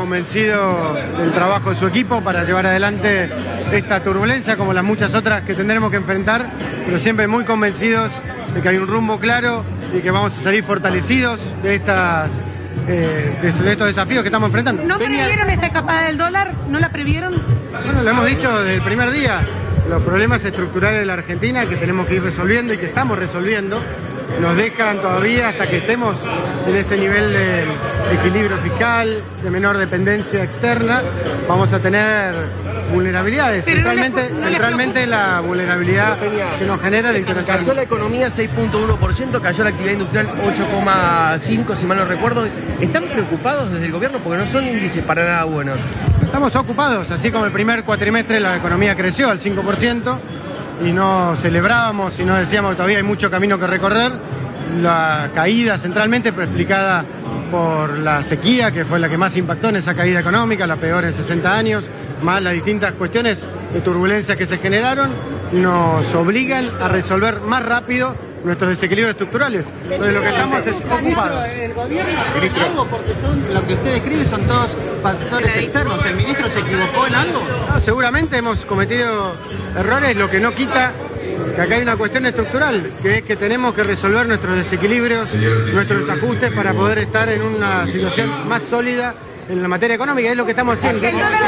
convencido del trabajo de su equipo para llevar adelante esta turbulencia, como las muchas otras que tendremos que enfrentar, pero siempre muy convencidos de que hay un rumbo claro y que vamos a salir fortalecidos de estos desafíos que estamos enfrentando. ¿No previeron esta escapada del dólar? ¿No la previeron? Bueno, lo hemos dicho desde el primer día, los problemas estructurales de la Argentina que tenemos que ir resolviendo y que estamos resolviendo, nos dejan todavía hasta que estemos en ese nivel de equilibrio fiscal, de menor dependencia externa, vamos a tener vulnerabilidades, centralmente la vulnerabilidad que nos genera la internacional. Cayó la economía 6.1%, cayó la actividad industrial 8,5%, si mal no recuerdo. ¿Están preocupados desde el gobierno? Porque no son índices para nada buenos. Estamos ocupados, así como el primer cuatrimestre la economía creció al 5%, y no celebrábamos y no decíamos que todavía hay mucho camino que recorrer. La caída centralmente explicada por la sequía, que fue la que más impactó en esa caída económica, la peor en 60 años, más las distintas cuestiones de turbulencia que se generaron, nos obligan a resolver más rápido nuestros desequilibrios estructurales. Entonces lo que estamos es ocupados. El gobierno tiene algo porque lo que usted describe son todos factores externos. ¿El ministro se equivocó en algo? No, seguramente hemos cometido errores, lo que no quita que acá hay una cuestión estructural, que es que tenemos que resolver nuestros desequilibrios, nuestros desajustes para poder estar en una situación más sólida en la materia económica. Es lo que estamos haciendo.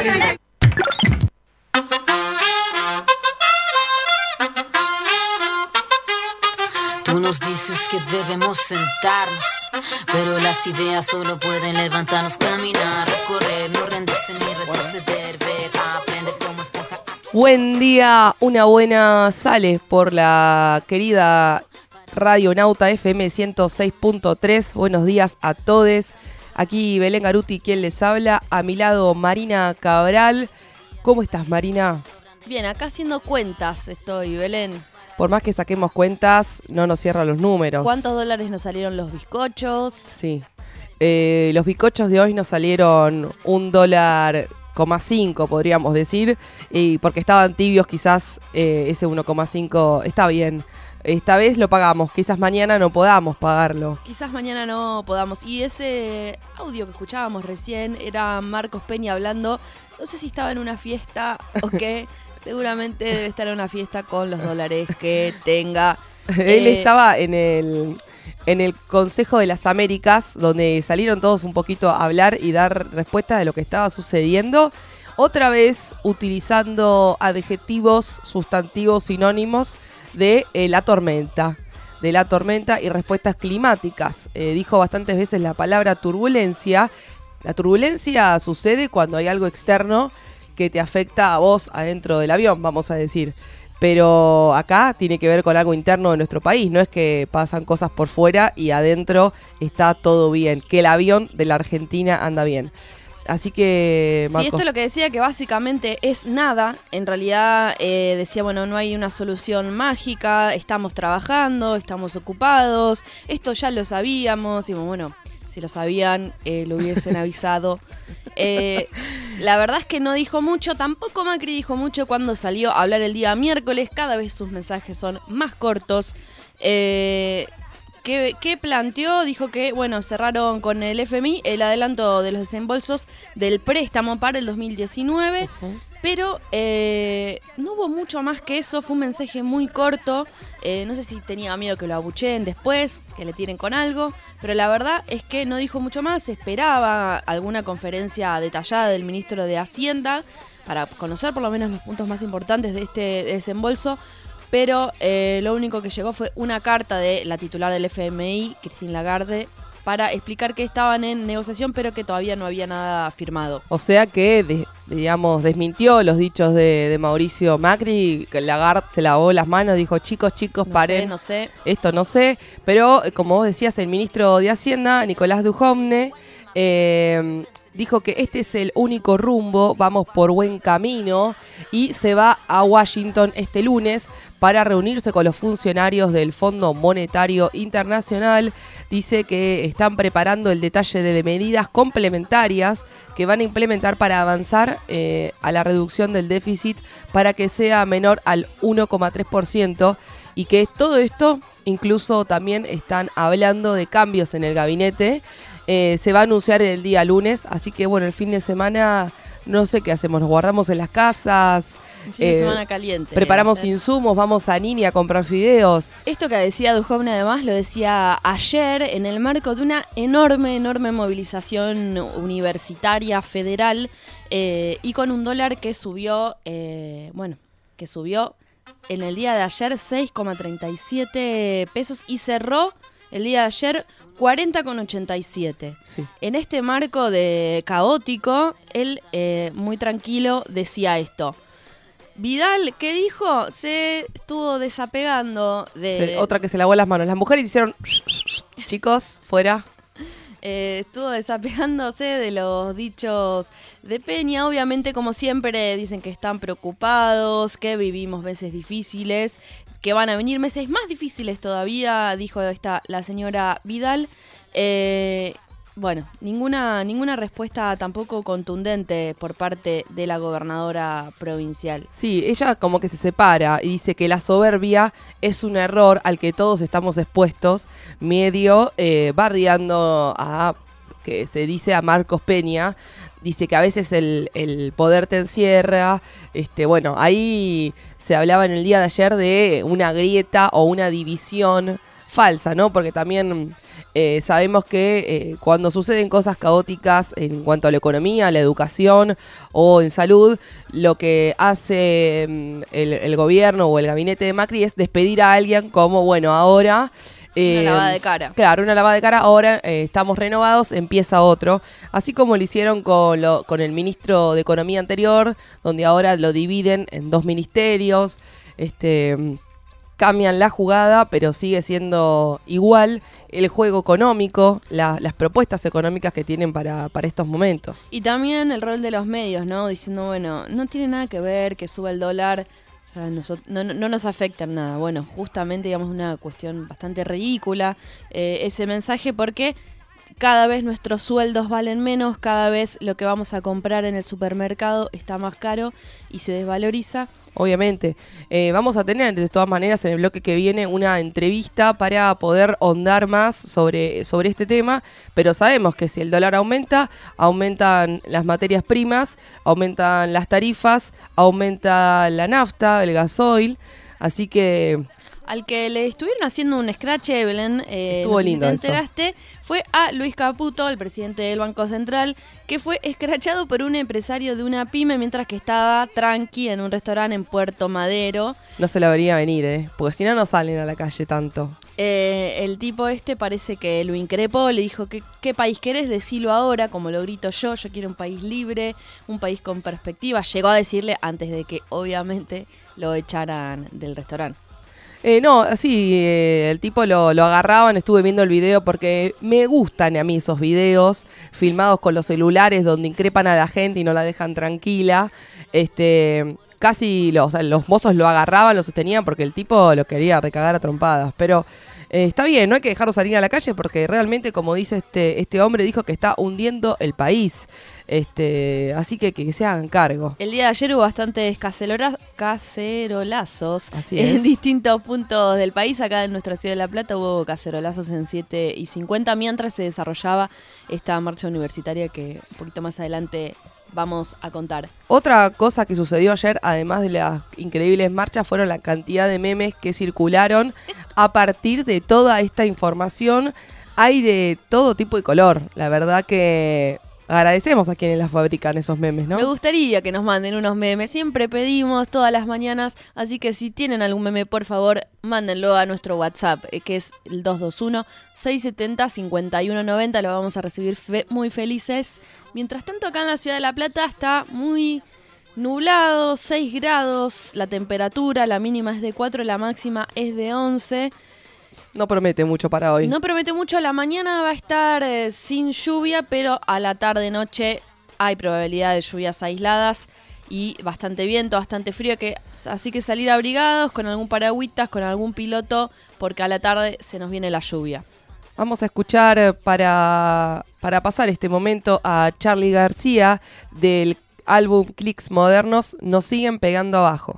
Tú nos dices que debemos sentarnos, pero las ideas solo pueden levantarnos, caminar, recorrer, no rendirse ni retroceder, ver, aprender como esponja. Buen día, una buena sale por la querida Radio Nauta FM 106.3. Buenos días a todos. Aquí Belén Garuti, quien les habla. A mi lado Marina Cabral. ¿Cómo estás, Marina? Bien, acá haciendo cuentas estoy, Belén. Por más que saquemos cuentas, no nos cierran los números. ¿Cuántos dólares nos salieron los bizcochos? Sí. Los bizcochos de hoy nos salieron $1,5, podríamos decir. Y porque estaban tibios, quizás ese 1,5 está bien. Esta vez lo pagamos, quizás mañana no podamos pagarlo. Quizás mañana no podamos. Y ese audio que escuchábamos recién era Marcos Peña hablando. No sé si estaba en una fiesta o qué. Seguramente debe estar en una fiesta con los dólares que tenga. Él estaba en el Consejo de las Américas, donde salieron todos un poquito a hablar y dar respuestas de lo que estaba sucediendo. Otra vez utilizando adjetivos, sustantivos, sinónimos de la tormenta y respuestas climáticas. Dijo bastantes veces la palabra turbulencia. La turbulencia sucede cuando hay algo externo que te afecta a vos adentro del avión, vamos a decir. Pero acá tiene que ver con algo interno de nuestro país. No es que pasan cosas por fuera y adentro está todo bien, que el avión de la Argentina anda bien. Así que, Marcos. Sí, esto es lo que decía, que básicamente es nada. En realidad decía, bueno, no hay una solución mágica, estamos trabajando, estamos ocupados, esto ya lo sabíamos. Y bueno, si lo sabían, lo hubiesen avisado. La verdad es que no dijo mucho, tampoco Macri dijo mucho cuando salió a hablar el día miércoles. Cada vez sus mensajes son más cortos. ¿Qué planteó? Dijo que, bueno, cerraron con el FMI el adelanto de los desembolsos del préstamo para el 2019, pero no hubo mucho más que eso. Fue un mensaje muy corto. No sé si tenía miedo que lo abucheen después, que le tiren con algo, pero la verdad es que no dijo mucho más. Esperaba alguna conferencia detallada del ministro de Hacienda para conocer por lo menos los puntos más importantes de este desembolso. Pero lo único que llegó fue una carta de la titular del FMI, Christine Lagarde, para explicar que estaban en negociación, pero que todavía no había nada firmado. O sea que, desmintió los dichos de Mauricio Macri. Lagarde se lavó las manos, dijo, chicos, paren. No sé. Esto no sé. Pero, como vos decías, el ministro de Hacienda, Nicolás Dujovne, dijo que este es el único rumbo, vamos por buen camino, y se va a Washington este lunes para reunirse con los funcionarios del Fondo Monetario Internacional. Dice que están preparando el detalle de medidas complementarias que van a implementar para avanzar a la reducción del déficit para que sea menor al 1,3%, y que todo esto, incluso también están hablando de cambios en el gabinete. se va a anunciar el día lunes, así que bueno, el fin de semana no sé qué hacemos, nos guardamos en las casas, Un fin de semana caliente. preparamos va a ser. insumos, vamos a Nini a comprar fideos. Esto que decía Duhovne además lo decía ayer en el marco de una enorme movilización universitaria federal y con un dólar que subió, que subió en el día de ayer 6,37 pesos y cerró el día de ayer 40,87. Sí. En este marco de caótico, él muy tranquilo decía esto. Vidal, ¿qué dijo? Se estuvo desapegando de... Otra que se lavó las manos. Las mujeres hicieron... Chicos, fuera. Estuvo desapegándose de los dichos de Peña. Obviamente, como siempre, dicen que están preocupados, que vivimos meses difíciles, que van a venir meses más difíciles todavía, dijo la señora Vidal. Bueno, ninguna respuesta tampoco contundente por parte de la gobernadora provincial. Sí, ella como que se separa y dice que la soberbia es un error al que todos estamos expuestos, medio bardeando a, que se dice a Marcos Peña. Dice que a veces el poder te encierra. Bueno, ahí se hablaba en el día de ayer de una grieta o una división falsa, ¿no? Porque también sabemos que cuando suceden cosas caóticas en cuanto a la economía, la educación o en salud, lo que hace el gobierno o el gabinete de Macri es despedir a alguien como, bueno, ahora... Una lavada de cara. Claro, una lavada de cara. Ahora estamos renovados, empieza otro. Así como lo hicieron con el ministro de Economía anterior, donde ahora lo dividen en 2 ministerios. Cambian la jugada, pero sigue siendo igual el juego económico, las propuestas económicas que tienen para estos momentos. Y también el rol de los medios, ¿no? Diciendo, bueno, no tiene nada que ver que suba el dólar... O sea, no nos afecta en nada. Bueno, justamente, digamos, una cuestión bastante ridícula ese mensaje, porque cada vez nuestros sueldos valen menos, cada vez lo que vamos a comprar en el supermercado está más caro y se desvaloriza. Obviamente. Vamos a tener de todas maneras en el bloque que viene una entrevista para poder ahondar más sobre este tema, pero sabemos que si el dólar aumenta, aumentan las materias primas, aumentan las tarifas, aumenta la nafta, el gasoil, así que... Al que le estuvieron haciendo un scratch, Evelyn, estuvo no sé lindo si te enteraste, fue a Luis Caputo, el presidente del Banco Central, que fue escrachado por un empresario de una pyme mientras que estaba tranqui en un restaurante en Puerto Madero. No se la vería venir, porque si no, no salen a la calle tanto. El tipo parece que lo increpó, le dijo, ¿qué país querés? Decilo ahora, como lo grito yo quiero un país libre, un país con perspectiva. Llegó a decirle antes de que obviamente lo echaran del restaurante. No, sí, el tipo lo agarraban, estuve viendo el video porque me gustan a mí esos videos filmados con los celulares donde increpan a la gente y no la dejan tranquila. Casi los mozos lo agarraban, lo sostenían porque el tipo lo quería recagar a trompadas, pero... está bien, no hay que dejarlo salir a la calle porque realmente, como dice este hombre, dijo que está hundiendo el país. Así que se hagan cargo. El día de ayer hubo bastantes cacerolazos Así en es. distintos puntos del país. Acá en nuestra ciudad de La Plata hubo cacerolazos en 7:50 mientras se desarrollaba esta marcha universitaria que un poquito más adelante vamos a contar. Otra cosa que sucedió ayer, además de las increíbles marchas, fueron la cantidad de memes que circularon a partir de toda esta información. Hay de todo tipo y color. La verdad que agradecemos a quienes las fabrican esos memes, ¿no? Me gustaría que nos manden unos memes. Siempre pedimos todas las mañanas. Así que si tienen algún meme, por favor, mándenlo a nuestro WhatsApp, que es el 221-670-5190. Lo vamos a recibir muy felices. Mientras tanto, acá en la ciudad de La Plata está muy nublado, 6 grados la temperatura, la mínima es de 4, la máxima es de 11. No promete mucho para hoy. No promete mucho, la mañana va a estar sin lluvia, pero a la tarde-noche hay probabilidad de lluvias aisladas y bastante viento, bastante frío, así que salir abrigados con algún paragüitas, con algún piloto, porque a la tarde se nos viene la lluvia. Vamos a escuchar para pasar este momento a Charly García del álbum Clicks Modernos, Nos siguen pegando abajo.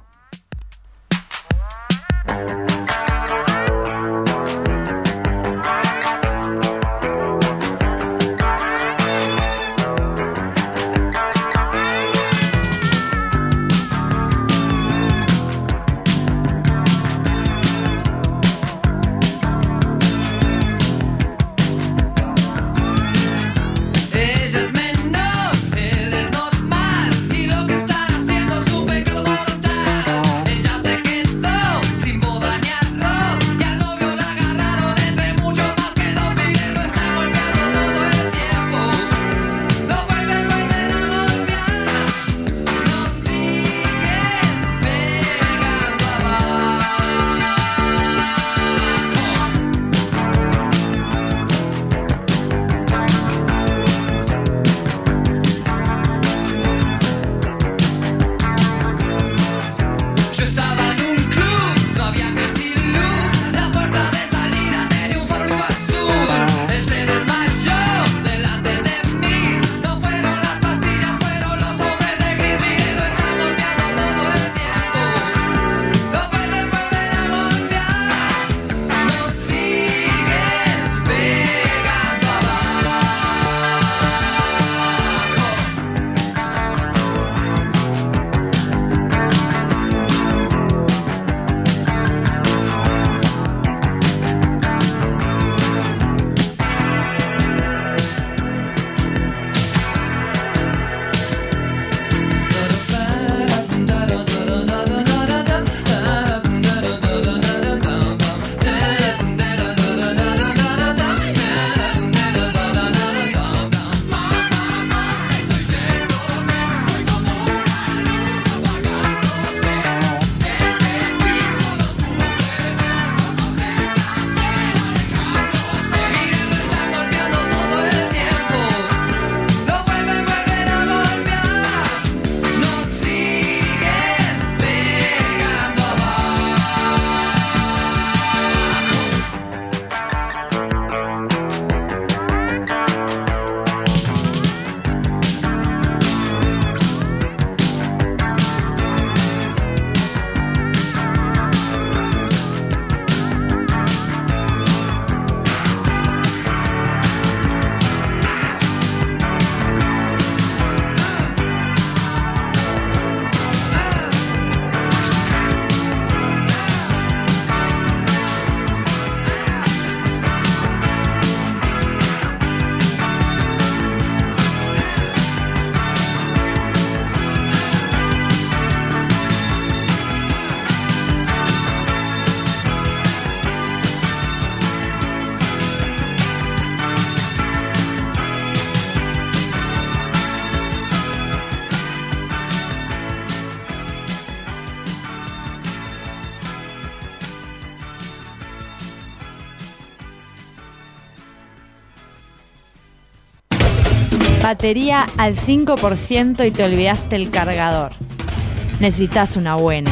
Batería al 5% y te olvidaste el cargador. Necesitas una buena.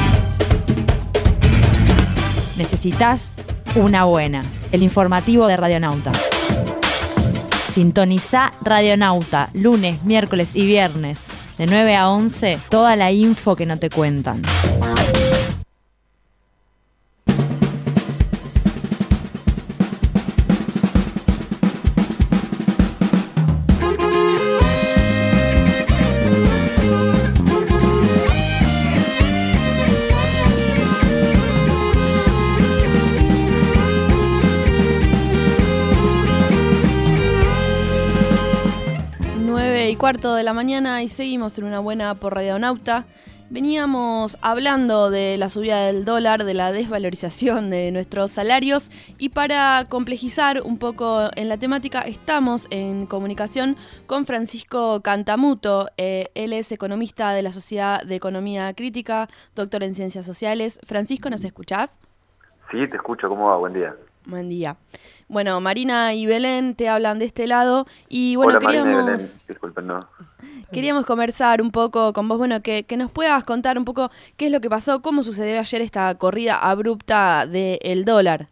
Necesitas una buena. El informativo de Radionauta. Sintoniza Radionauta, lunes, miércoles y viernes, de 9 a 11, toda la info que no te cuentan. Cuarto de la mañana y seguimos en una buena por Radionauta. Veníamos hablando de la subida del dólar, de la desvalorización de nuestros salarios, y para complejizar un poco en la temática estamos en comunicación con Francisco Cantamuto. Él es economista de la Sociedad de Economía Crítica, doctor en Ciencias Sociales. Francisco, ¿nos escuchás? Sí, te escucho. ¿Cómo va? Buen día. Buen día. Bueno, Marina y Belén te hablan de este lado y bueno, Hola, Marina y Belén. Disculpen, no. Queríamos conversar un poco con vos, bueno, que nos puedas contar un poco qué es lo que pasó, cómo sucedió ayer esta corrida abrupta del dólar.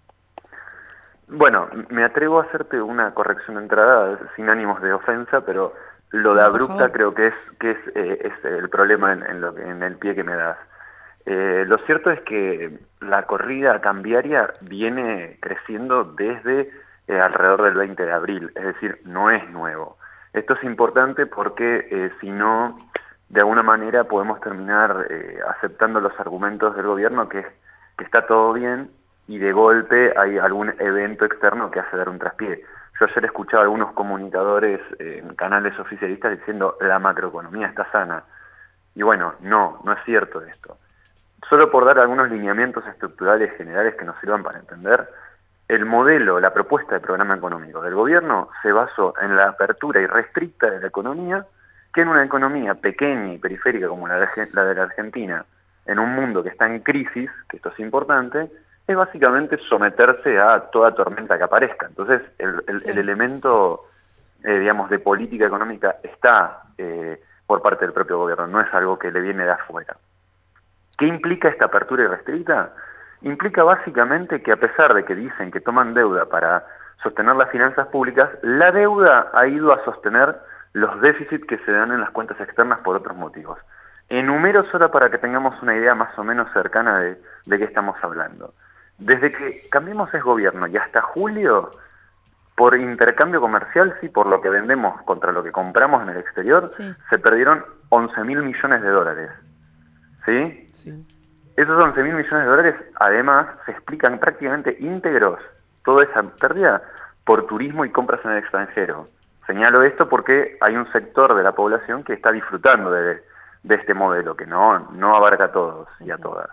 Bueno, me atrevo a hacerte una corrección de entrada sin ánimos de ofensa, pero lo de abrupta creo que es el problema en el pie que me das. Lo cierto es que la corrida cambiaria viene creciendo desde alrededor del 20 de abril, es decir, no es nuevo. Esto es importante porque si no, de alguna manera podemos terminar aceptando los argumentos del gobierno que está todo bien y de golpe hay algún evento externo que hace dar un traspié. Yo ayer escuchaba a algunos comunicadores en canales oficialistas diciendo la macroeconomía está sana. Y bueno, no es cierto esto. Solo por dar algunos lineamientos estructurales generales que nos sirvan para entender, el modelo, la propuesta de programa económico del gobierno se basó en la apertura irrestricta de la economía, que en una economía pequeña y periférica como la de la Argentina, en un mundo que está en crisis, que esto es importante, es básicamente someterse a toda tormenta que aparezca. Entonces, el elemento, digamos, de política económica está por parte del propio gobierno, no es algo que le viene de afuera. ¿Qué implica esta apertura irrestricta? Implica básicamente que a pesar de que dicen que toman deuda para sostener las finanzas públicas, la deuda ha ido a sostener los déficits que se dan en las cuentas externas por otros motivos. Enumero solo para que tengamos una idea más o menos cercana de qué estamos hablando. Desde que cambiamos el gobierno y hasta julio, por intercambio comercial, sí, por lo que vendemos contra lo que compramos en el exterior, sí, se perdieron 11.000 millones de dólares. ¿Sí? Sí. Esos 11.000 millones de dólares, además, se explican prácticamente íntegros, toda esa pérdida, por turismo y compras en el extranjero. Señalo esto porque hay un sector de la población que está disfrutando de este modelo, que no abarca a todos y a todas.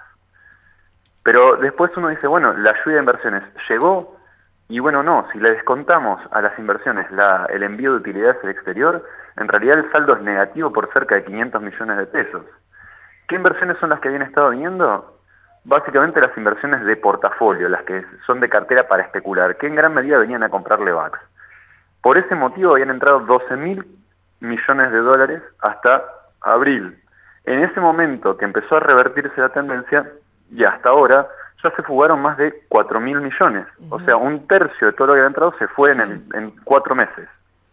Pero después uno dice, bueno, la lluvia de inversiones llegó, y bueno, no, si le descontamos a las inversiones el envío de utilidades al exterior, en realidad el saldo es negativo por cerca de 500 millones de pesos. ¿Qué inversiones son las que habían estado viniendo? Básicamente las inversiones de portafolio, las que son de cartera para especular, que en gran medida venían a comprarle VAX. Por ese motivo habían entrado 12.000 millones de dólares hasta abril. En ese momento que empezó a revertirse la tendencia, y hasta ahora, ya se fugaron más de 4.000 millones. O sea, un tercio de todo lo que había entrado se fue en 4 meses.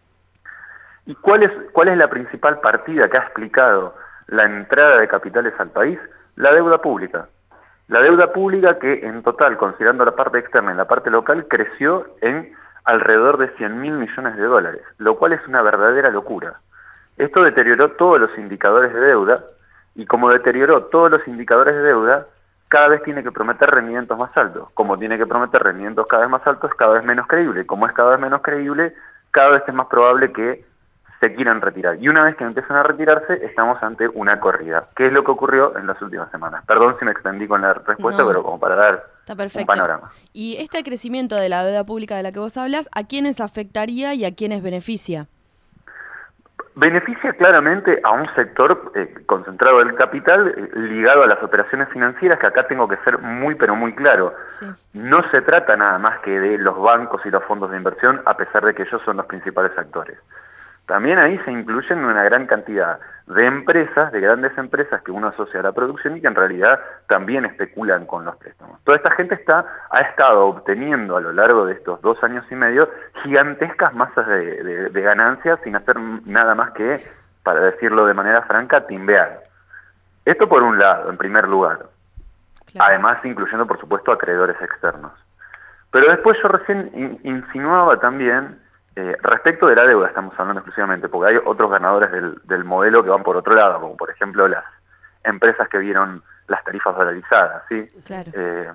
¿Y cuál es la principal partida que ha explicado la entrada de capitales al país? La deuda pública. La deuda pública que en total, considerando la parte externa y la parte local, creció en alrededor de 100.000 millones de dólares, lo cual es una verdadera locura. Esto deterioró todos los indicadores de deuda, y como deterioró todos los indicadores de deuda, cada vez tiene que prometer rendimientos más altos. Como tiene que prometer rendimientos cada vez más altos, cada vez menos creíble. Como es cada vez menos creíble, cada vez es más probable que se quieran retirar. Y una vez que empiezan a retirarse, estamos ante una corrida. ¿Qué es lo que ocurrió en las últimas semanas? Perdón si me extendí con la respuesta, pero como para dar un panorama. Y este crecimiento de la deuda pública de la que vos hablas, ¿a quiénes afectaría y a quiénes beneficia? Beneficia claramente a un sector concentrado del capital ligado a las operaciones financieras, que acá tengo que ser muy pero muy claro. Sí. No se trata nada más que de los bancos y los fondos de inversión, a pesar de que ellos son los principales actores. también ahí se incluyen una gran cantidad de empresas, de grandes empresas que uno asocia a la producción y que en realidad también especulan con los préstamos. Toda esta gente ha estado obteniendo a lo largo de estos 2 años y medio gigantescas masas de ganancias sin hacer nada más que, para decirlo de manera franca, timbear. Esto por un lado, en primer lugar. Claro. Además, incluyendo, por supuesto, acreedores externos. Pero después yo recién insinuaba también, respecto de la deuda estamos hablando exclusivamente, porque hay otros ganadores del modelo que van por otro lado, como por ejemplo las empresas que vieron las tarifas dolarizadas, ¿sí? Claro.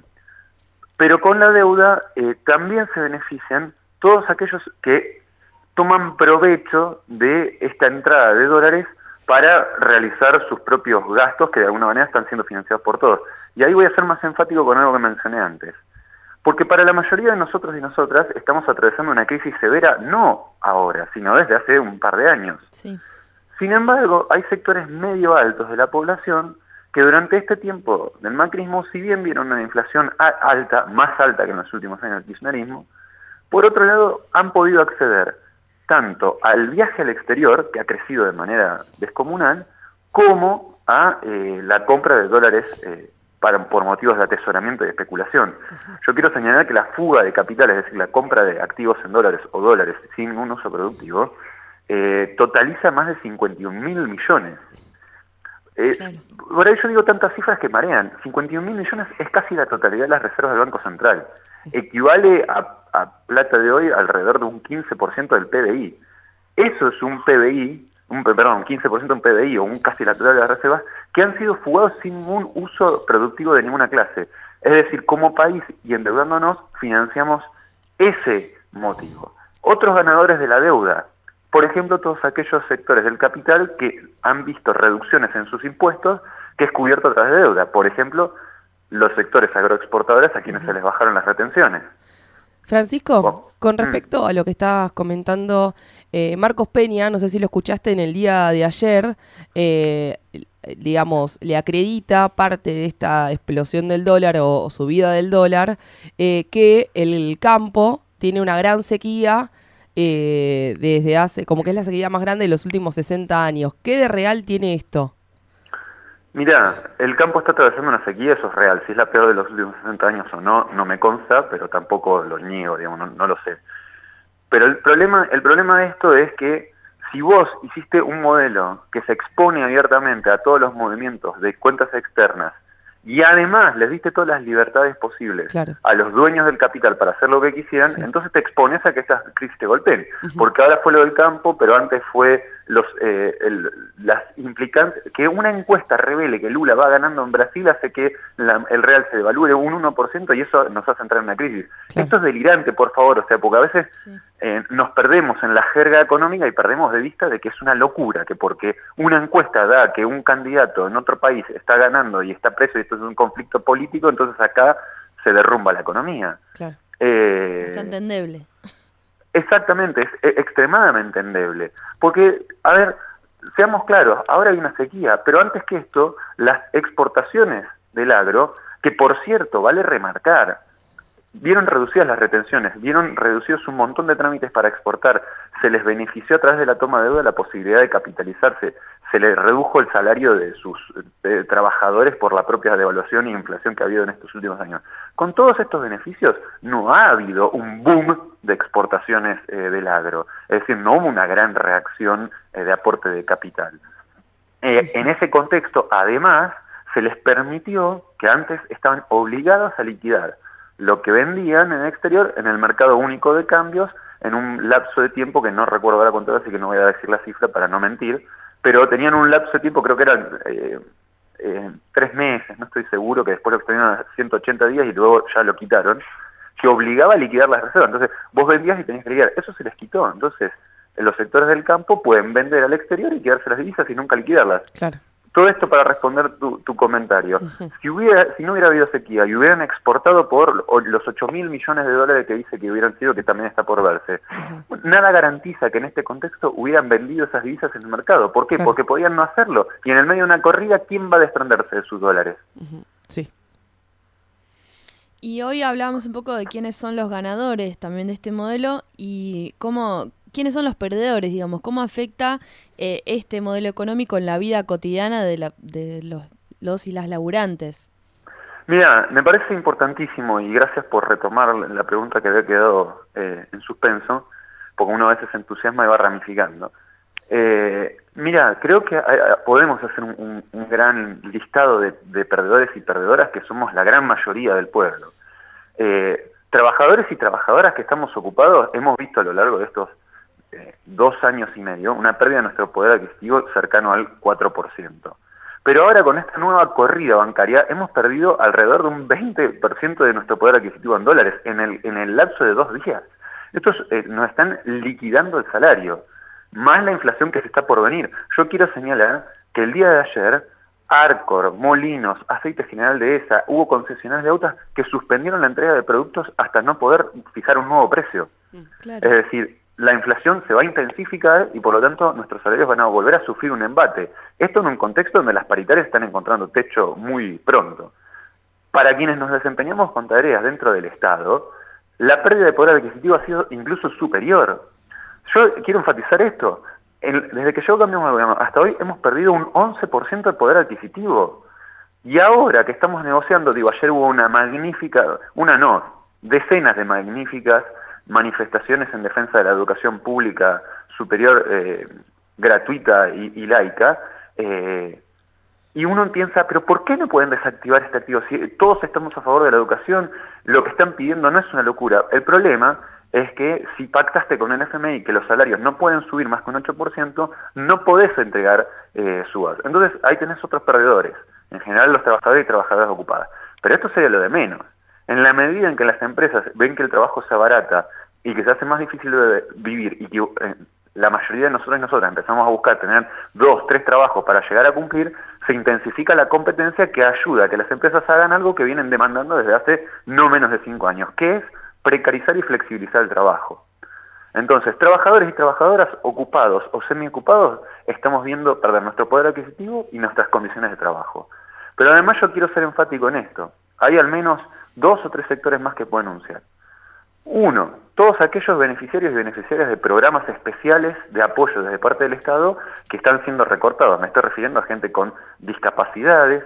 Pero con la deuda también se benefician todos aquellos que toman provecho de esta entrada de dólares para realizar sus propios gastos que de alguna manera están siendo financiados por todos. Y ahí voy a ser más enfático con algo que mencioné antes. Porque para la mayoría de nosotros y nosotras estamos atravesando una crisis severa, no ahora, sino desde hace un par de años. Sí. Sin embargo, hay sectores medio altos de la población que durante este tiempo del macrismo, si bien vieron una inflación alta, más alta que en los últimos años del kirchnerismo, por otro lado han podido acceder tanto al viaje al exterior, que ha crecido de manera descomunal, como a la compra de dólares por motivos de atesoramiento y de especulación. Yo quiero señalar que la fuga de capital, es decir, la compra de activos en dólares o dólares sin un uso productivo, totaliza más de 51.000 millones. Claro. Por ahí yo digo tantas cifras que marean. 51.000 millones es casi la totalidad de las reservas del Banco Central. Equivale a plata de hoy alrededor de un 15% del PBI. Eso es un PBI, un 15% de un PBI o un casi la totalidad de las reservas que han sido fugados sin ningún uso productivo de ninguna clase. Es decir, como país y endeudándonos financiamos ese motivo. Otros ganadores de la deuda, por ejemplo, todos aquellos sectores del capital que han visto reducciones en sus impuestos que es cubierto a través de deuda. Por ejemplo, los sectores agroexportadores a quienes se les bajaron las retenciones. Francisco, con respecto a lo que estabas comentando, Marcos Peña, no sé si lo escuchaste en el día de ayer, digamos, le acredita parte de esta explosión del dólar o subida del dólar, que el campo tiene una gran sequía desde hace, como que es la sequía más grande de los últimos 60 años. ¿Qué de real tiene esto? Mirá, el campo está atravesando una sequía, eso es real. Si es la peor de los últimos 60 años o no, no me consta, pero tampoco lo niego, digamos, no lo sé. Pero el problema de esto es que si vos hiciste un modelo que se expone abiertamente a todos los movimientos de cuentas externas y además les diste todas las libertades posibles a los dueños del capital para hacer lo que quisieran, entonces te expones a que estas crisis te golpeen. Porque ahora fue lo del campo, pero antes fue las implicantes, que una encuesta revele que Lula va ganando en Brasil hace que el real se devalúe un 1% y eso nos hace entrar en una crisis. Esto es delirante, por favor, o sea, porque a veces nos perdemos en la jerga económica y perdemos de vista de que es una locura, que porque una encuesta da que un candidato en otro país está ganando y está preso y esto es un conflicto político, entonces acá se derrumba la economía. Claro. Es entendible. Exactamente, es extremadamente endeble. Porque, a ver, seamos claros, ahora hay una sequía, pero antes que esto, las exportaciones del agro, que por cierto, vale remarcar, vieron reducidas las retenciones, vieron reducidos un montón de trámites para exportar, se les benefició a través de la toma de deuda la posibilidad de capitalizarse, se les redujo el salario de sus trabajadores por la propia devaluación e inflación que ha habido en estos últimos años. Con todos estos beneficios no ha habido un boom de exportaciones del agro, es decir, no hubo una gran reacción de aporte de capital. En ese contexto, además, se les permitió, que antes estaban obligados a liquidar lo que vendían en el exterior en el mercado único de cambios en un lapso de tiempo que no recuerdo ahora cuánto, así que no voy a decir la cifra para no mentir, pero tenían un lapso de tiempo, creo que eran 3 meses, no estoy seguro, que después lo extendieron a 180 días y luego ya lo quitaron, que obligaba a liquidar las reservas. Entonces vos vendías y tenías que liquidar. Eso se les quitó. Entonces los sectores del campo pueden vender al exterior y quedarse las divisas y nunca liquidarlas. Claro. Todo esto para responder tu comentario. Si no hubiera habido sequía y hubieran exportado por los 8.000 millones de dólares que dice que hubieran sido, que también está por verse, nada garantiza que en este contexto hubieran vendido esas divisas en el mercado. ¿Por qué? Porque podían no hacerlo. Y en el medio de una corrida, ¿quién va a desprenderse de sus dólares? Sí. Y hoy hablábamos un poco de quiénes son los ganadores también de este modelo y cómo quiénes son los perdedores, digamos, cómo afecta este modelo económico en la vida cotidiana de los y las laburantes. Mira, me parece importantísimo y gracias por retomar la pregunta que había quedado en suspenso, porque uno a veces se entusiasma y va ramificando. Mira, creo que podemos hacer un gran listado de perdedores y perdedoras que somos la gran mayoría del pueblo. Trabajadores y trabajadoras que estamos ocupados, hemos visto a lo largo de estos 2 años y medio una pérdida de nuestro poder adquisitivo cercano al 4%. Pero ahora con esta nueva corrida bancaria hemos perdido alrededor de un 20% de nuestro poder adquisitivo en dólares en el lapso de 2 días. Estos nos están liquidando el salario, más la inflación que se está por venir. Yo quiero señalar que el día de ayer, Arcor, Molinos, Aceite General de ESA, hubo concesionarios de autos que suspendieron la entrega de productos hasta no poder fijar un nuevo precio. Claro. Es decir, la inflación se va a intensificar y por lo tanto nuestros salarios van a volver a sufrir un embate. Esto en un contexto donde las paritarias están encontrando techo muy pronto. Para quienes nos desempeñamos con tareas dentro del Estado, la pérdida de poder adquisitivo ha sido incluso superior. Yo quiero enfatizar esto. Desde que yo cambiamos el gobierno hasta hoy hemos perdido un 11% de poder adquisitivo. Y ahora que estamos negociando, ayer hubo decenas de magníficas manifestaciones en defensa de la educación pública superior gratuita y laica, y uno piensa, pero ¿por qué no pueden desactivar este activo? Si todos estamos a favor de la educación, lo que están pidiendo no es una locura. El problema es que si pactaste con el FMI que los salarios no pueden subir más que un 8%, no podés entregar subas. Entonces ahí tenés otros perdedores, en general los trabajadores y trabajadoras ocupadas. Pero esto sería lo de menos. En la medida en que las empresas ven que el trabajo se abarata y que se hace más difícil de vivir y que la mayoría de nosotros y nosotras empezamos a buscar tener 2, 3 trabajos para llegar a cumplir, se intensifica la competencia que ayuda a que las empresas hagan algo que vienen demandando desde hace no menos de 5 años, que es precarizar y flexibilizar el trabajo. Entonces, trabajadores y trabajadoras ocupados o semiocupados estamos viendo perder nuestro poder adquisitivo y nuestras condiciones de trabajo. Pero además yo quiero ser enfático en esto. Hay al menos 2 o 3 sectores más que puedo enunciar. 1, todos aquellos beneficiarios y beneficiarias de programas especiales de apoyo desde parte del Estado que están siendo recortados. Me estoy refiriendo a gente con discapacidades,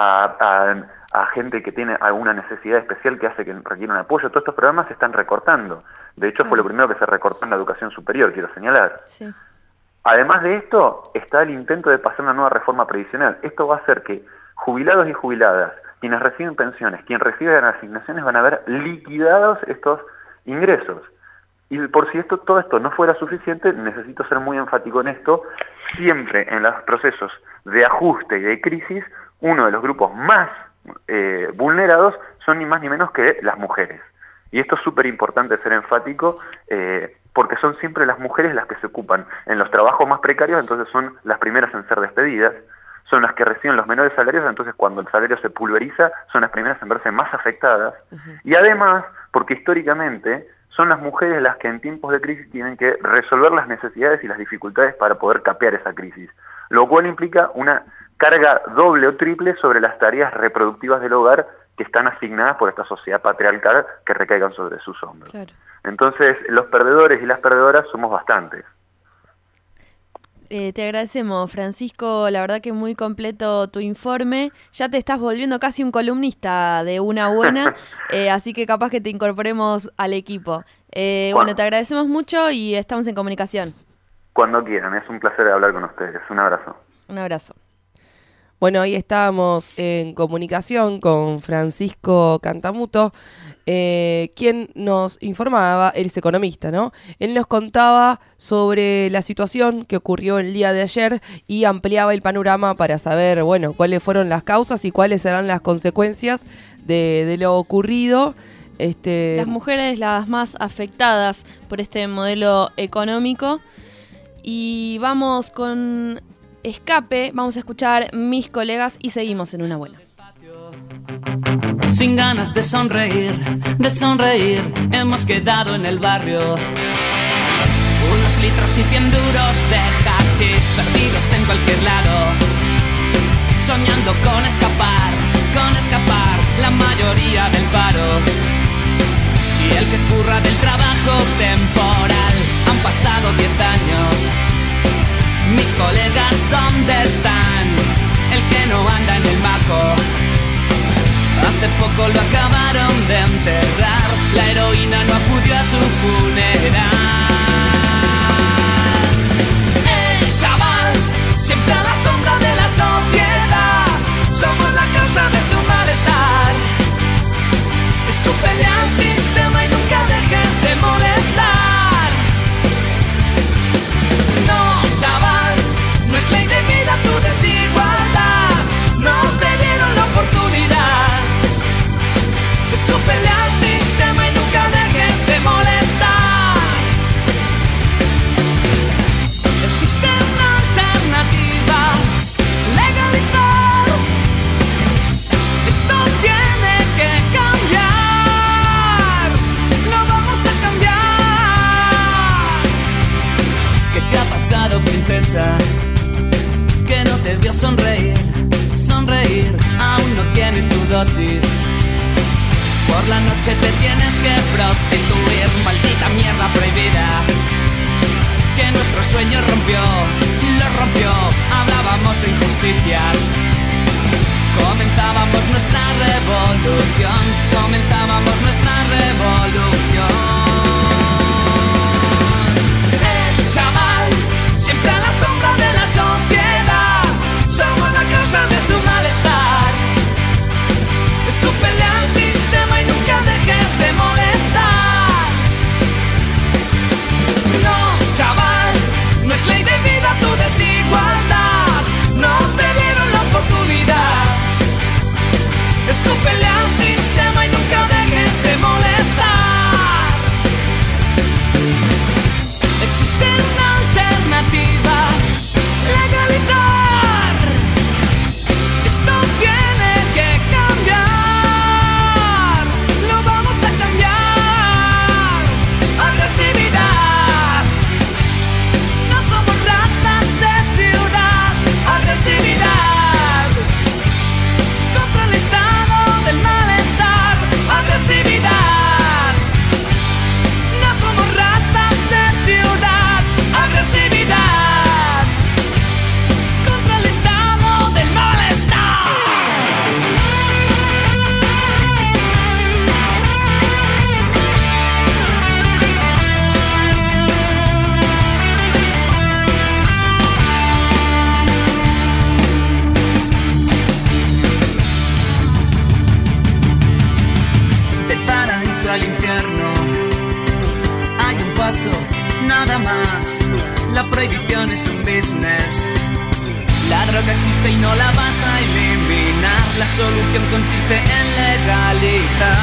a gente que tiene alguna necesidad especial que hace que requiera un apoyo. Todos estos programas se están recortando. De hecho, fue lo primero que se recortó en la educación superior, quiero señalar. Sí. Además de esto, está el intento de pasar una nueva reforma previsional. Esto va a hacer que jubilados y jubiladas, quienes reciben pensiones, quienes reciben asignaciones, van a ver liquidados estos ingresos. Y por si todo esto no fuera suficiente, necesito ser muy enfático en esto, siempre en los procesos de ajuste y de crisis, uno de los grupos más vulnerados son ni más ni menos que las mujeres. Y esto es súper importante ser enfático, porque son siempre las mujeres las que se ocupan en los trabajos más precarios, entonces son las primeras en ser despedidas, son las que reciben los menores salarios, entonces cuando el salario se pulveriza, son las primeras en verse más afectadas. Y además, porque históricamente son las mujeres las que en tiempos de crisis tienen que resolver las necesidades y las dificultades para poder capear esa crisis, lo cual implica una carga doble o triple sobre las tareas reproductivas del hogar que están asignadas por esta sociedad patriarcal que recaigan sobre sus hombros. Claro. Entonces, los perdedores y las perdedoras somos bastantes. Te agradecemos, Francisco, la verdad que muy completo tu informe. Ya te estás volviendo casi un columnista de Una Buena, así que capaz que te incorporemos al equipo. Bueno, te agradecemos mucho y estamos en comunicación. Cuando quieran, es un placer hablar con ustedes. Un abrazo. Un abrazo. Bueno, hoy estábamos en comunicación con Francisco Cantamuto, quien nos informaba, él es economista, ¿no? Él nos contaba sobre la situación que ocurrió el día de ayer y ampliaba el panorama para saber, bueno, cuáles fueron las causas y cuáles serán las consecuencias de lo ocurrido. Las mujeres las más afectadas por este modelo económico. Y vamos con Escape, vamos a escuchar Mis Colegas y seguimos en Una Buena. Sin ganas de sonreír, hemos quedado en el barrio. Unos litros y 100 duros de hachís perdidos en cualquier lado. Soñando con escapar, la mayoría del paro. Y el que curra del trabajo temporal, pasado 10 años. Mis colegas, ¿dónde están? El que no anda en el maco. Hace poco lo acabaron de enterrar. La heroína no acudió a su funeral. Chaval, siempre a la sombra de la sociedad. Somos la causa de su malestar. Escúpele al sistema y nunca dejes de molestar. No, chaval, no es ley de vida tu desigualdad. No te dieron la oportunidad. Escúpele al sistema y nunca dejes de molestar. Existe una alternativa, legalizar. Esto tiene que cambiar. No vamos a cambiar. ¿Qué te ha pasado, princesa? Que no te vio sonreír. Sonreír, aún no tienes tu dosis. Por la noche te tienes que prostituir, maldita mierda prohibida. Que nuestro sueño rompió, lo rompió. Hablábamos de injusticias. Comentábamos nuestra revolución. Comentábamos nuestra revolución. Chaval, siempre a la sombra de la sociedad. Somos la causa de su malestar. Escúpele al sistema y nunca dejes de molestar. No, chaval, no es ley de vida tu desigualdad. No te dieron la oportunidad. Escúpele al sistema y nunca dejes de molestar. Existe una alternativa, legalizar. Esto tiene que cambiar. Lo vamos a cambiar. Agresividad. No somos ratas de ciudad. Agresividad. Contra el estado del malestar. Agresividad. No somos ratas de ciudad. Agresividad. Contra el estado del malestar. Del paraíso al infierno hay un paso, nada más. La prohibición es un business. La droga existe y no la vas a eliminar. La solución consiste en legalizar.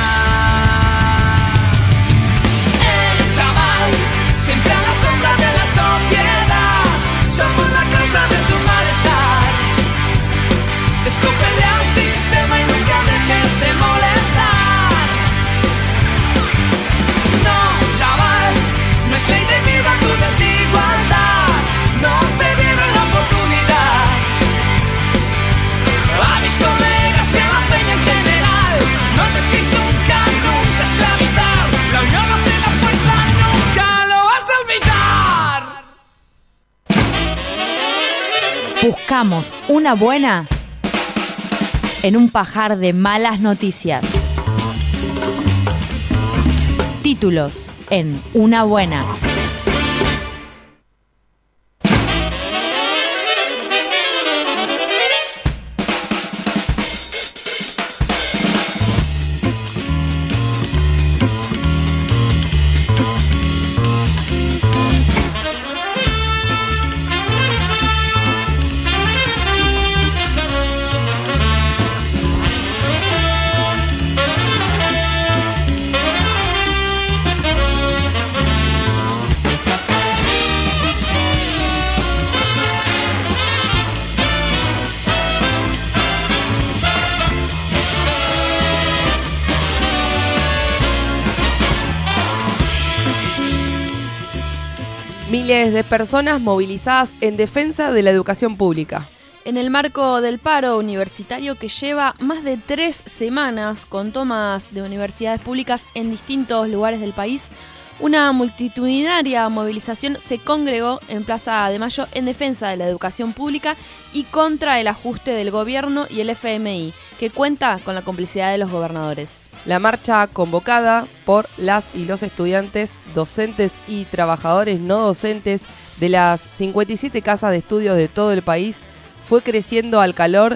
Chaval, siempre a la sombra de la sociedad. Somos la causa de su malestar. Escúpele al sistema y nunca dejes de molestar. No, chaval, no es ley de vida tu desigualdad. No te dieron la oportunidad. A mis colegas y a la peña en general, no dejéis nunca, nunca esclavizar. La unión hace la fuerza, nunca lo vas a olvidar. Buscamos una buena en un pajar de malas noticias. Títulos en Una Buena. Miles de personas movilizadas en defensa de la educación pública. En el marco del paro universitario que lleva más de 3 semanas con tomas de universidades públicas en distintos lugares del país, Una multitudinaria movilización se congregó en Plaza de Mayo en defensa de la educación pública y contra el ajuste del gobierno y el FMI, que cuenta con la complicidad de los gobernadores. La marcha convocada por las y los estudiantes, docentes y trabajadores no docentes de las 57 casas de estudios de todo el país fue creciendo al calor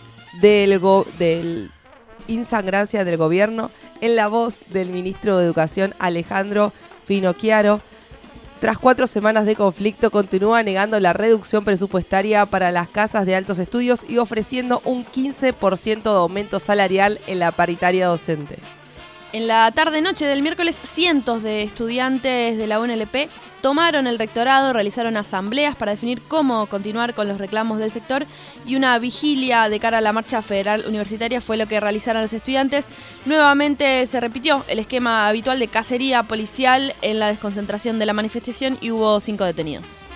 del insangrancia del gobierno en la voz del ministro de Educación Alejandro Finocchiaro. Tras 4 semanas de conflicto, continúa negando la reducción presupuestaria para las casas de altos estudios y ofreciendo un 15% de aumento salarial en la paritaria docente. En la tarde-noche del miércoles, cientos de estudiantes de la UNLP tomaron el rectorado, realizaron asambleas para definir cómo continuar con los reclamos del sector y una vigilia de cara a la marcha federal universitaria fue lo que realizaron los estudiantes. Nuevamente se repitió el esquema habitual de cacería policial en la desconcentración de la manifestación y hubo 5 detenidos.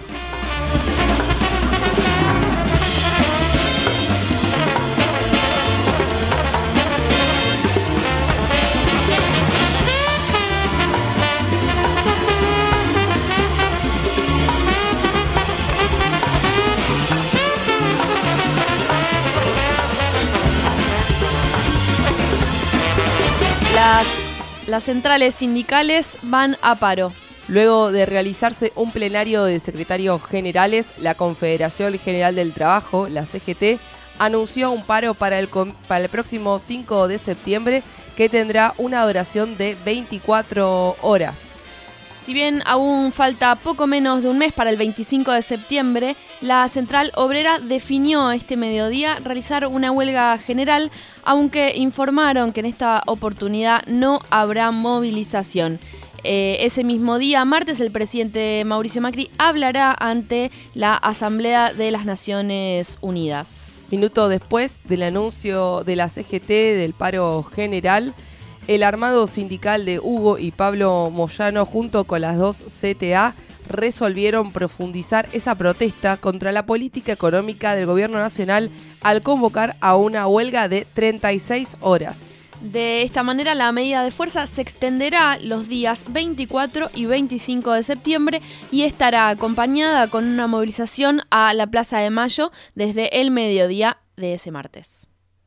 Las centrales sindicales van a paro. Luego de realizarse un plenario de secretarios generales, la Confederación General del Trabajo, la CGT, anunció un paro para el próximo 5 de septiembre que tendrá una duración de 24 horas. Si bien aún falta poco menos de un mes para el 25 de septiembre, la Central Obrera definió este mediodía realizar una huelga general, aunque informaron que en esta oportunidad no habrá movilización. Ese mismo día, martes, el presidente Mauricio Macri hablará ante la Asamblea de las Naciones Unidas. Minuto después del anuncio de la CGT del paro general, el armado sindical de Hugo y Pablo Moyano, junto con las 2 CTA, resolvieron profundizar esa protesta contra la política económica del gobierno nacional al convocar a una huelga de 36 horas. De esta manera, la medida de fuerza se extenderá los días 24 y 25 de septiembre y estará acompañada con una movilización a la Plaza de Mayo desde el mediodía de ese martes.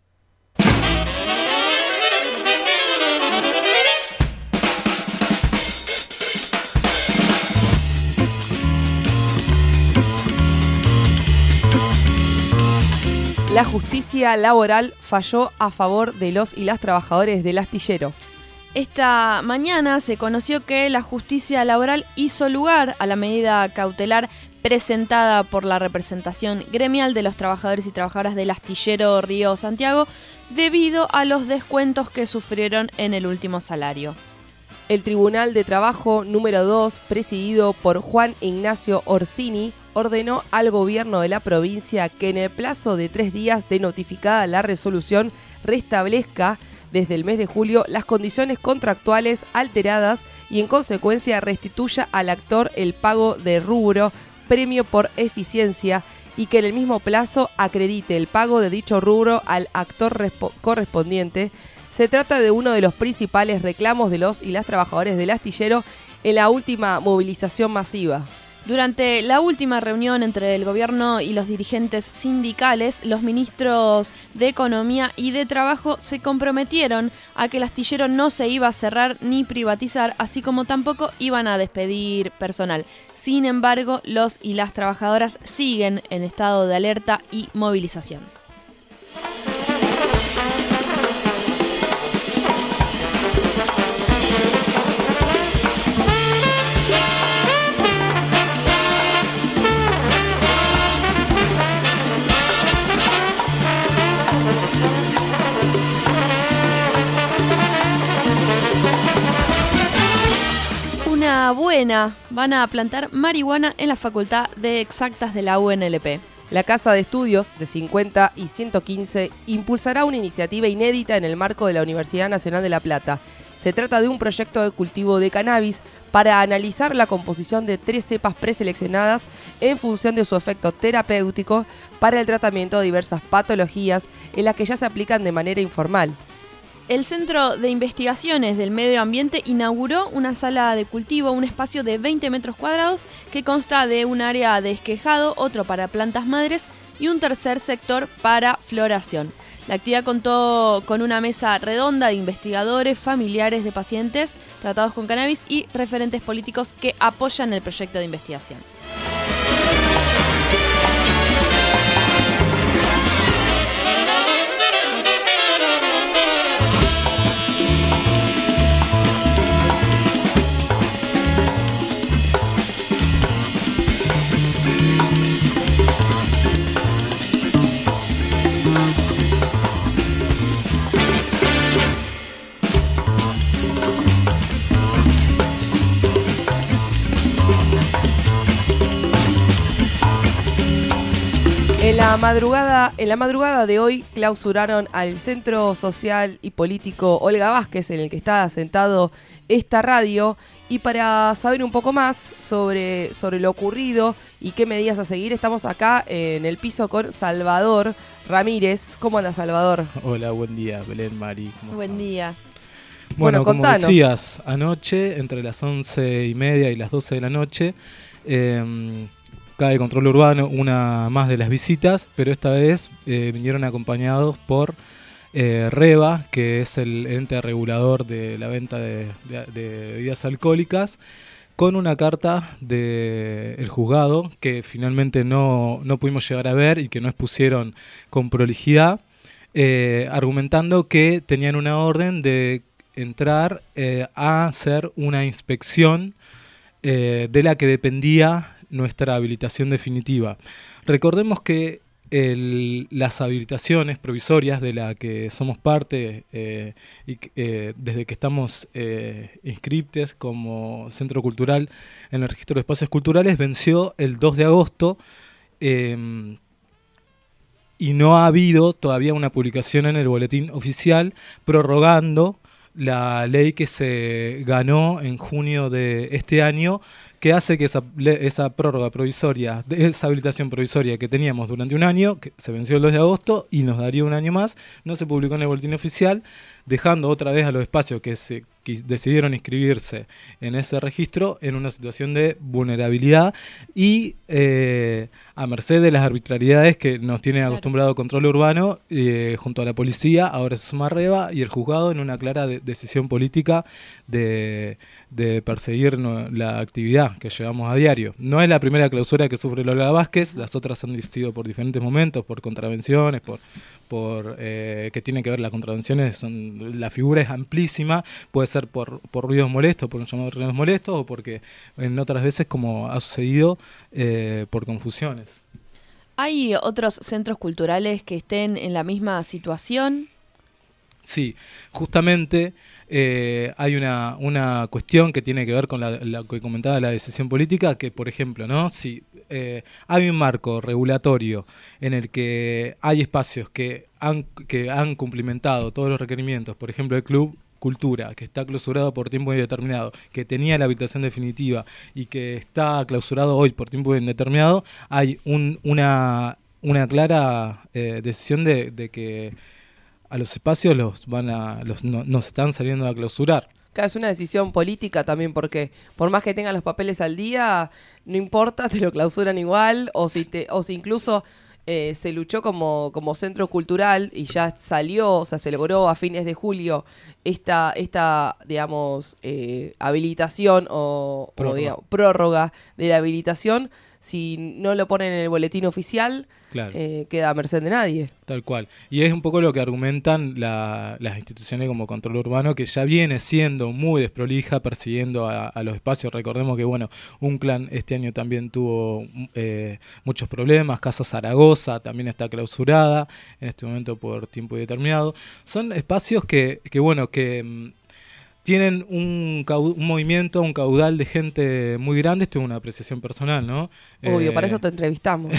La justicia laboral falló a favor de los y las trabajadores del astillero. Esta mañana se conoció que la justicia laboral hizo lugar a la medida cautelar presentada por la representación gremial de los trabajadores y trabajadoras del astillero Río Santiago debido a los descuentos que sufrieron en el último salario. El Tribunal de Trabajo número 2, presidido por Juan Ignacio Orsini, ordenó al gobierno de la provincia que en el plazo de 3 días de notificada la resolución restablezca desde el mes de julio las condiciones contractuales alteradas y en consecuencia restituya al actor el pago de rubro premio por eficiencia y que en el mismo plazo acredite el pago de dicho rubro al actor correspondiente. Se trata de uno de los principales reclamos de los y las trabajadores del astillero en la última movilización masiva. Durante la última reunión entre el gobierno y los dirigentes sindicales, los ministros de Economía y de Trabajo se comprometieron a que el astillero no se iba a cerrar ni privatizar, así como tampoco iban a despedir personal. Sin embargo, los y las trabajadoras siguen en estado de alerta y movilización. Buena, van a plantar marihuana en la Facultad de Exactas de la UNLP. La Casa de Estudios de 50 y 115 impulsará una iniciativa inédita en el marco de la Universidad Nacional de La Plata. Se trata de un proyecto de cultivo de cannabis para analizar la composición de 3 cepas preseleccionadas en función de su efecto terapéutico para el tratamiento de diversas patologías en las que ya se aplican de manera informal. El Centro de Investigaciones del Medio Ambiente inauguró una sala de cultivo, un espacio de 20 metros cuadrados que consta de un área de esquejado, otro para plantas madres y un tercer sector para floración. La actividad contó con una mesa redonda de investigadores, familiares de pacientes tratados con cannabis y referentes políticos que apoyan el proyecto de investigación. En la madrugada de hoy clausuraron al Centro Social y Político Olga Vázquez, en el que está sentado esta radio. Y para saber un poco más sobre lo ocurrido y qué medidas a seguir, estamos acá en el piso con Salvador Ramírez. ¿Cómo anda, Salvador? Hola, buen día, Belén, Mari. Buen día. Bueno, como contanos. decías, anoche, entre las 11:30 y las 12 de la noche, cae control urbano una más de las visitas, pero esta vez vinieron acompañados por REBA, que es el ente regulador de la venta de bebidas alcohólicas, con una carta del juzgado que finalmente no pudimos llegar a ver y que no expusieron con prolijidad, argumentando que tenían una orden de entrar a hacer una inspección de la que dependía nuestra habilitación definitiva. Recordemos que las habilitaciones provisorias de la que somos parte desde que estamos inscriptos como centro cultural en el registro de espacios culturales venció el 2 de agosto y no ha habido todavía una publicación en el boletín oficial prorrogando la ley que se ganó en junio de este año, que hace que esa prórroga provisoria, esa habilitación provisoria que teníamos durante un año, que se venció el 2 de agosto y nos daría un año más, no se publicó en el boletín oficial, dejando otra vez a los espacios que decidieron inscribirse en ese registro en una situación de vulnerabilidad y a merced de las arbitrariedades que nos tiene acostumbrado Control Urbano junto a la policía. Ahora se suma REBA y el juzgado en una clara decisión política de perseguir la actividad que llevamos a diario. No es la primera clausura que sufre Olga Vázquez, las otras han sido por diferentes momentos, por contravenciones, por que tienen que ver las contravenciones, la figura es amplísima, puede ser por ruidos molestos, por un llamado de ruidos molestos, o porque en otras veces, como ha sucedido, por confusiones. ¿Hay otros centros culturales que estén en la misma situación? Sí, justamente hay una cuestión que tiene que ver con la que comentaba la decisión política, que por ejemplo, ¿no? Si hay un marco regulatorio en el que hay espacios que han cumplimentado todos los requerimientos, por ejemplo el Club Cultura, que está clausurado por tiempo indeterminado, que tenía la habilitación definitiva y que está clausurado hoy por tiempo indeterminado, hay una clara decisión de que a los espacios nos están saliendo a clausurar. Claro, es una decisión política también, porque por más que tengan los papeles al día, no importa, te lo clausuran igual, o si incluso se luchó como centro cultural y ya salió, o sea, se logró a fines de julio esta digamos, habilitación o prórroga de la habilitación. Si no lo ponen en el boletín oficial, claro, queda a merced de nadie. Tal cual. Y es un poco lo que argumentan las instituciones como Control Urbano, que ya viene siendo muy desprolija persiguiendo a los espacios. Recordemos que, bueno, Unclan este año también tuvo muchos problemas. Casa Zaragoza también está clausurada en este momento por tiempo indeterminado. Son espacios que tienen un movimiento, un caudal de gente muy grande. Esto es una apreciación personal, ¿no? Obvio, para eso te entrevistamos.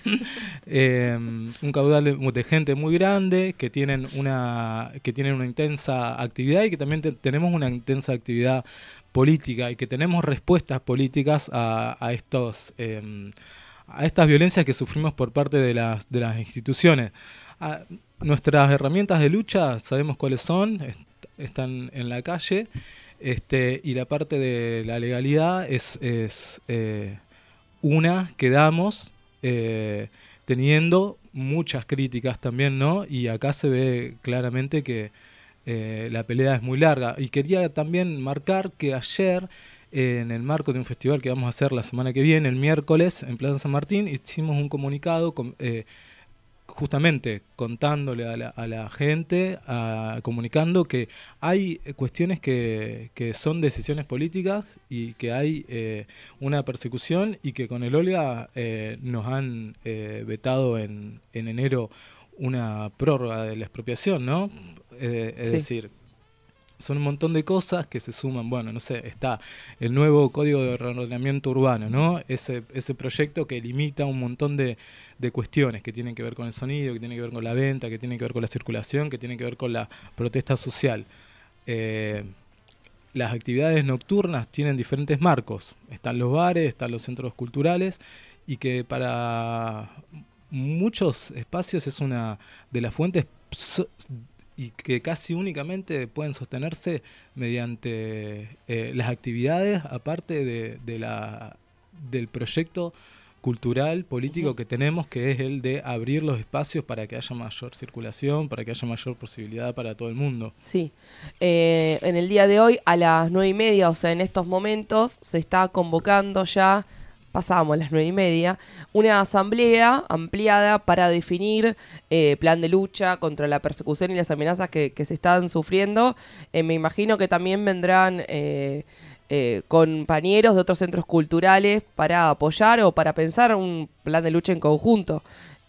Un caudal de gente muy grande que tienen una intensa actividad y que también tenemos una intensa actividad política y que tenemos respuestas políticas a estas violencias que sufrimos por parte de las instituciones. nuestras herramientas de lucha sabemos cuáles son, están en la calle, y la parte de la legalidad es una que damos teniendo muchas críticas también, ¿no? Y acá se ve claramente que la pelea es muy larga. Y quería también marcar que ayer, en el marco de un festival que vamos a hacer la semana que viene, el miércoles, en Plaza San Martín, hicimos un comunicado justamente contándole a la gente, comunicando que hay cuestiones que son decisiones políticas y que hay una persecución, y que con el Olga nos han vetado en enero una prórroga de la expropiación, ¿no? Es decir, son un montón de cosas que se suman. Bueno, no sé, está el nuevo Código de Reordenamiento Urbano, ¿no? Ese proyecto que limita un montón de cuestiones que tienen que ver con el sonido, que tienen que ver con la venta, que tienen que ver con la circulación, que tienen que ver con la protesta social. Las actividades nocturnas tienen diferentes marcos. Están los bares, están los centros culturales, y que para muchos espacios es una de las fuentes y que casi únicamente pueden sostenerse mediante las actividades, aparte del proyecto cultural, político que tenemos, que es el de abrir los espacios para que haya mayor circulación, para que haya mayor posibilidad para todo el mundo. Sí. En el día de hoy, a las 9:30, o sea, en estos momentos, se está convocando ya, pasamos las 9:30, una asamblea ampliada para definir plan de lucha contra la persecución y las amenazas que se están sufriendo. Me imagino que también vendrán compañeros de otros centros culturales para apoyar o para pensar un plan de lucha en conjunto.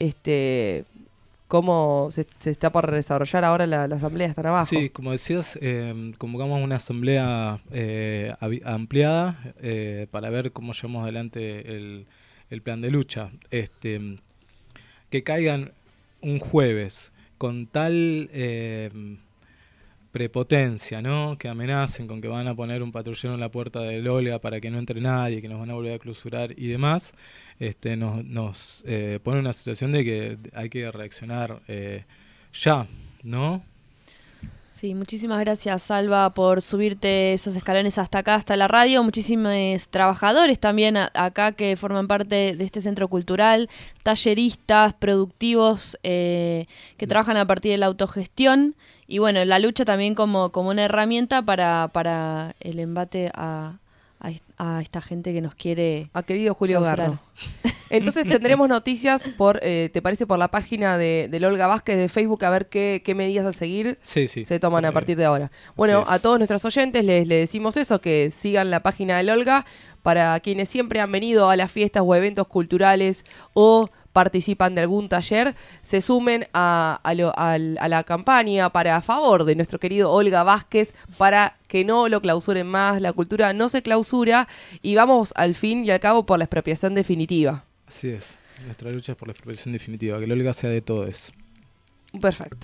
¿Cómo se está por desarrollar ahora la asamblea? ¿Están abajo? Sí, como decías, convocamos una asamblea ampliada para ver cómo llevamos adelante el plan de lucha. Que caigan un jueves con tal prepotencia, ¿no? Que amenacen con que van a poner un patrullero en la puerta del Olga para que no entre nadie, que nos van a volver a clausurar y demás, nos pone en una situación de que hay que reaccionar ya, ¿no? Sí, muchísimas gracias, Salva, por subirte esos escalones hasta acá, hasta la radio. Muchísimos trabajadores también acá que forman parte de este centro cultural, talleristas, productivos, que trabajan a partir de la autogestión. Y bueno, la lucha también como una herramienta para el embate a esta gente que nos quiere... A querido Julio Garro. Entonces tendremos noticias ¿te parece? Por la página del Olga Vázquez de Facebook, a ver qué medidas a seguir se toman a partir de ahora. Bueno, a todos nuestros oyentes les decimos eso, que sigan la página del Olga. Para quienes siempre han venido a las fiestas o eventos culturales o participan de algún taller, se sumen a la campaña a favor de nuestro querido Olga Vázquez, para que no lo clausuren más. La cultura no se clausura, y vamos al fin y al cabo por la expropiación definitiva. Así es, nuestra lucha es por la expropiación definitiva, que el Olga sea de todos. Perfecto.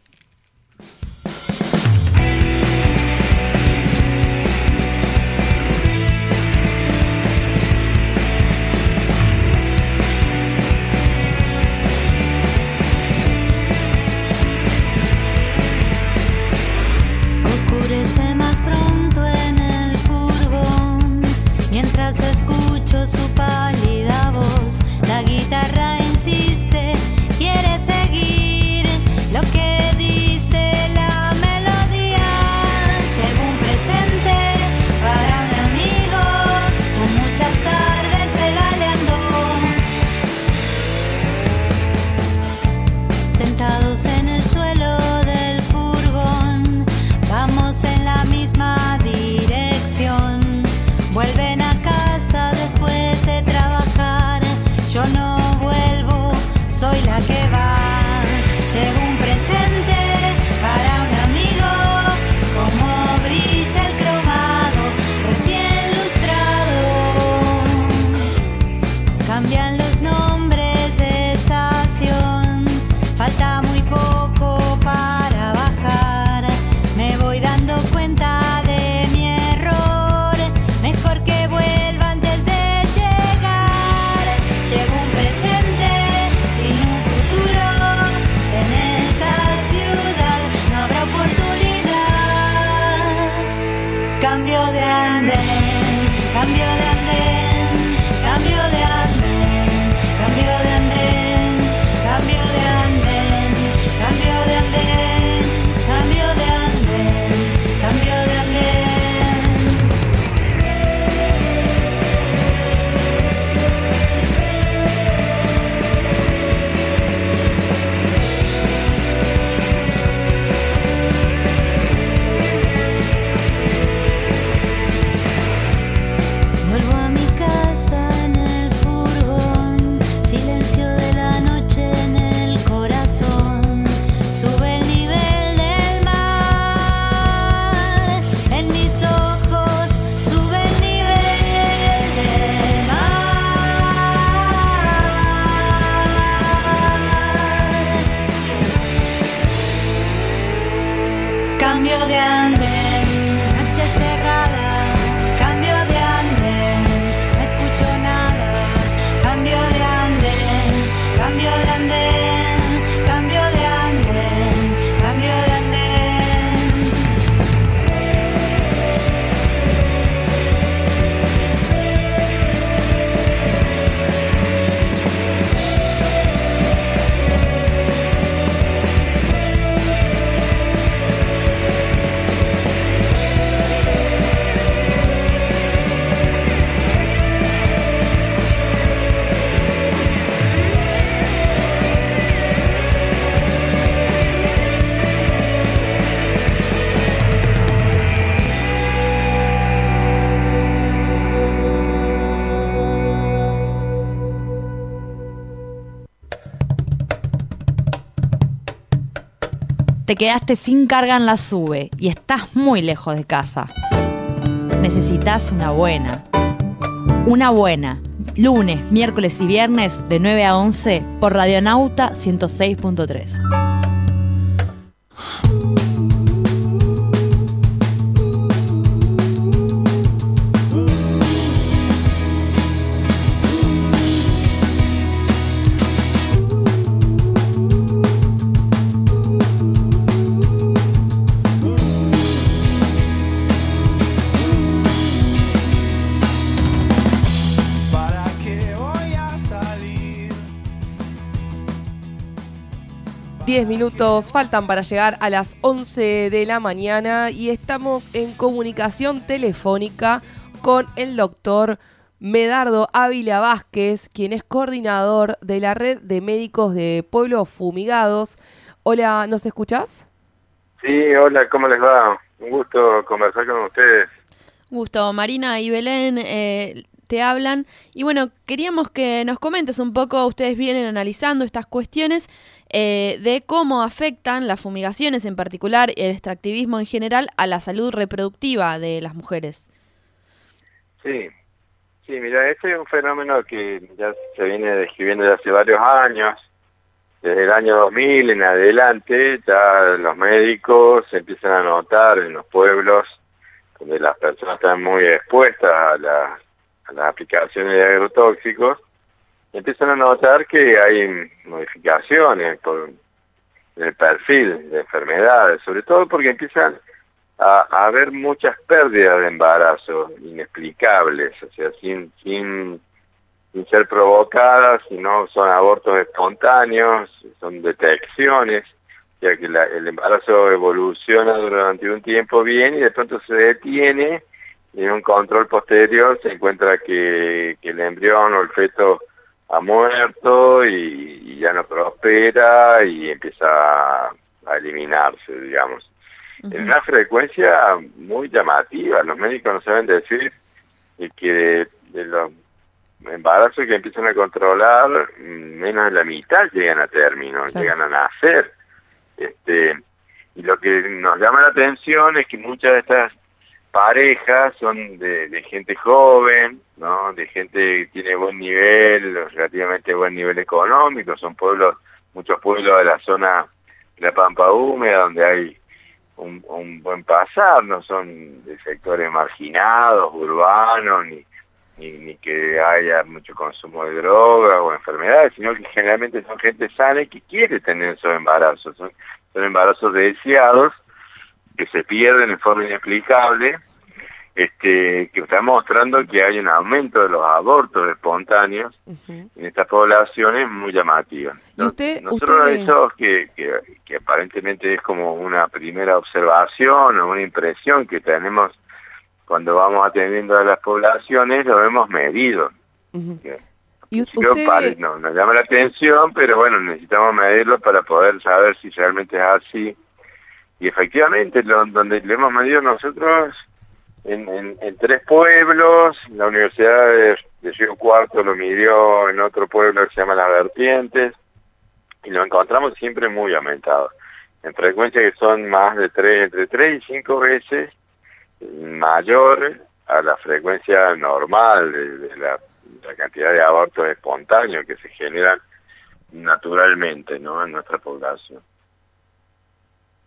Oscurece más pronto en el furgón, mientras escucho su pálida voz. La guitarra insiste, quiere seguir lo que dice la melodía. Llevo un presente para un amigo, son muchas tardes pedaleando, sentados en el suelo del furgón. Vamos en la misma dirección, vuelven a casa después de trabajar. Yo no vuelvo, soy la que va. Llevo un presente para un amigo, como brilla el cromado recién lustrado. Cambian los nombres de estación, falta muy poco para bajar. Me voy dando cuenta de mi error, mejor que vuelva antes de llegar. Llevo un presente sin un futuro, tenés cambio de andén, noche cerrada, cambio de andén, no escucho nada, cambio de andén, cambio de andén, cambio de andén, cambio de andén. Te quedaste sin carga en la SUBE y estás muy lejos de casa. Necesitas una buena. Una buena. Lunes, miércoles y viernes de 9 a 11 por Radionauta 106.3. 10 minutos faltan para llegar a las 11 de la mañana y estamos en comunicación telefónica con el doctor Medardo Ávila Vázquez, quien es coordinador de la Red de Médicos de Pueblos Fumigados. Hola, ¿nos escuchás? Sí, hola, ¿cómo les va? Un gusto conversar con ustedes. Gusto, Marina y Belén te hablan. Y bueno, queríamos que nos comentes un poco, ustedes vienen analizando estas cuestiones de cómo afectan las fumigaciones en particular y el extractivismo en general a la salud reproductiva de las mujeres. Sí, mira, este es un fenómeno que ya se viene describiendo desde hace varios años. Desde el año 2000 en adelante ya los médicos empiezan a notar en los pueblos donde las personas están muy expuestas a las aplicaciones de agrotóxicos, empiezan a notar que hay modificaciones en el perfil de enfermedades, sobre todo porque empiezan a haber muchas pérdidas de embarazo inexplicables, o sea, sin ser provocadas, sino son abortos espontáneos, son detecciones, ya que el embarazo evoluciona durante un tiempo bien y de pronto se detiene y en un control posterior se encuentra que el embrión o el feto ha muerto y ya no prospera y empieza a eliminarse, digamos. En una frecuencia muy llamativa, los médicos nos saben decir que de los embarazos que empiezan a controlar, menos de la mitad llegan a término, sí, llegan a nacer. Y lo que nos llama la atención es que muchas de estas parejas son de gente joven, ¿no? De gente que tiene buen nivel, relativamente buen nivel económico, son muchos pueblos de la zona de la Pampa Húmeda donde hay un buen pasar, no son de sectores marginados, urbanos, ni que haya mucho consumo de droga o enfermedades, sino que generalmente son gente sana y que quiere tener esos embarazos, son embarazos deseados que se pierden en forma inexplicable, que está mostrando que hay un aumento de los abortos espontáneos en estas poblaciones muy llamativas. Nosotros eso que aparentemente es como una primera observación o una impresión que tenemos cuando vamos atendiendo a las poblaciones, lo hemos medido. ¿Y usted... nos llama la atención, pero bueno, necesitamos medirlo para poder saber si realmente es así. Y efectivamente, donde lo hemos medido nosotros en 3 pueblos, la Universidad de Río Cuarto lo midió en otro pueblo que se llama Las Vertientes, y lo encontramos siempre muy aumentado, en frecuencias que son más de entre 3 y 5 veces mayor a la frecuencia normal de la cantidad de abortos espontáneos que se generan naturalmente, ¿no?, en nuestra población.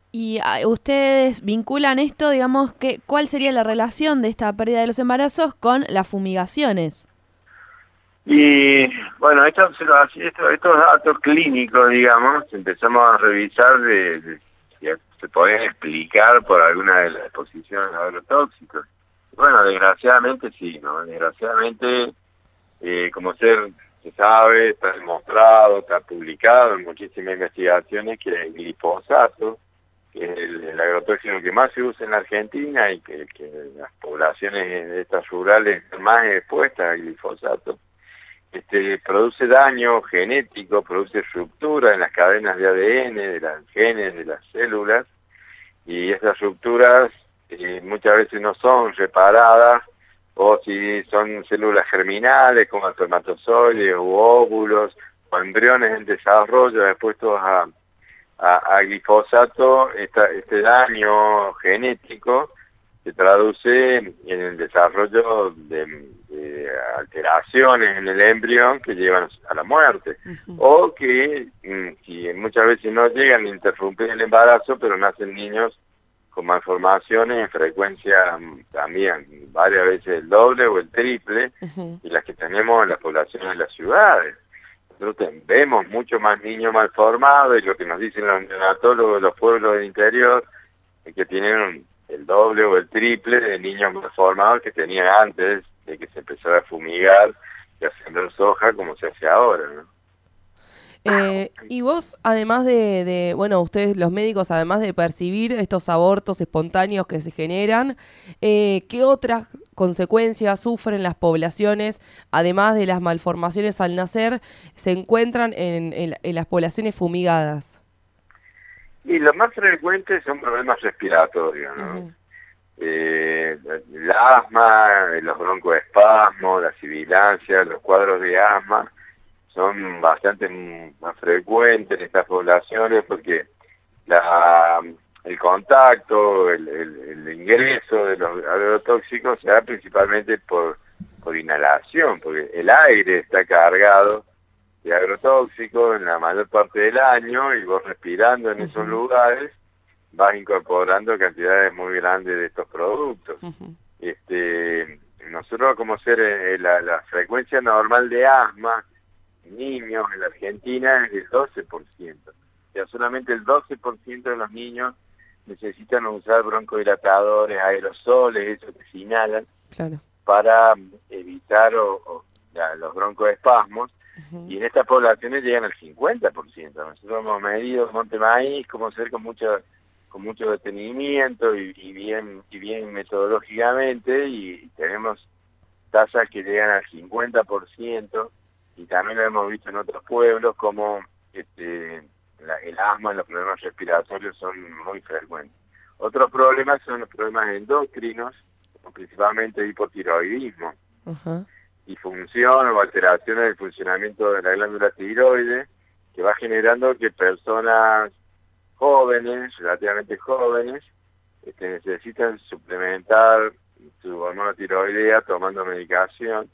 Y ustedes vinculan esto, digamos, que ¿cuál sería la relación de esta pérdida de los embarazos con las fumigaciones? Y bueno, estos datos clínicos, digamos, empezamos a revisar si se pueden explicar por alguna de las exposiciones a agrotóxicos. Bueno, desgraciadamente sí, ¿no? Desgraciadamente, como se sabe, está demostrado, está publicado en muchísimas investigaciones que el glifosato, que es el agrotóxico que más se usa en la Argentina y que las poblaciones de estas rurales están más expuestas al glifosato, produce daño genético, produce ruptura en las cadenas de ADN, de las genes, de las células, y esas rupturas muchas veces no son reparadas, o si son células germinales como espermatozoides u óvulos o embriones en desarrollo expuestos a glifosato, este daño genético se traduce en el desarrollo de alteraciones en el embrión que llevan a la muerte, o que si muchas veces no llegan a interrumpir el embarazo, pero nacen niños con malformaciones en frecuencia también varias veces el doble o el triple, y las que tenemos en las poblaciones de las ciudades. Nosotros vemos mucho más niños malformados, y lo que nos dicen los neonatólogos de los pueblos del interior es que tienen el doble o el triple de niños malformados que tenían antes de que se empezara a fumigar y a sembrar soja como se hace ahora, ¿no? Y vos, además bueno, ustedes los médicos, además de percibir estos abortos espontáneos que se generan, ¿qué otras consecuencias sufren las poblaciones, además de las malformaciones al nacer, se encuentran en las poblaciones fumigadas? Y los más frecuentes son problemas respiratorios, ¿no? El asma, los broncoespasmos, la sibilancia, los cuadros de asma son bastante más frecuentes en estas poblaciones porque el contacto, el ingreso de los agrotóxicos se da principalmente por inhalación, porque el aire está cargado de agrotóxicos en la mayor parte del año, y vos respirando en esos lugares vas incorporando cantidades muy grandes de estos productos. Nosotros, como ser la frecuencia normal de asma niños en la Argentina es del 12%. O sea, solamente el 12% de los niños necesitan usar broncodilatadores, aerosoles, esos que se inhalan, para evitar los broncoespasmos. Y en estas poblaciones llegan al 50%. Nosotros hemos medido Monte Maíz como ser con mucho detenimiento y bien metodológicamente, y tenemos tasas que llegan al 50%, y también lo hemos visto en otros pueblos como el asma y los problemas respiratorios son muy frecuentes. Otros problemas son los problemas endocrinos, principalmente hipotiroidismo, disfunción o alteraciones del funcionamiento de la glándula tiroides, que va generando que personas jóvenes, relativamente jóvenes, necesitan suplementar su hormona tiroidea tomando medicación.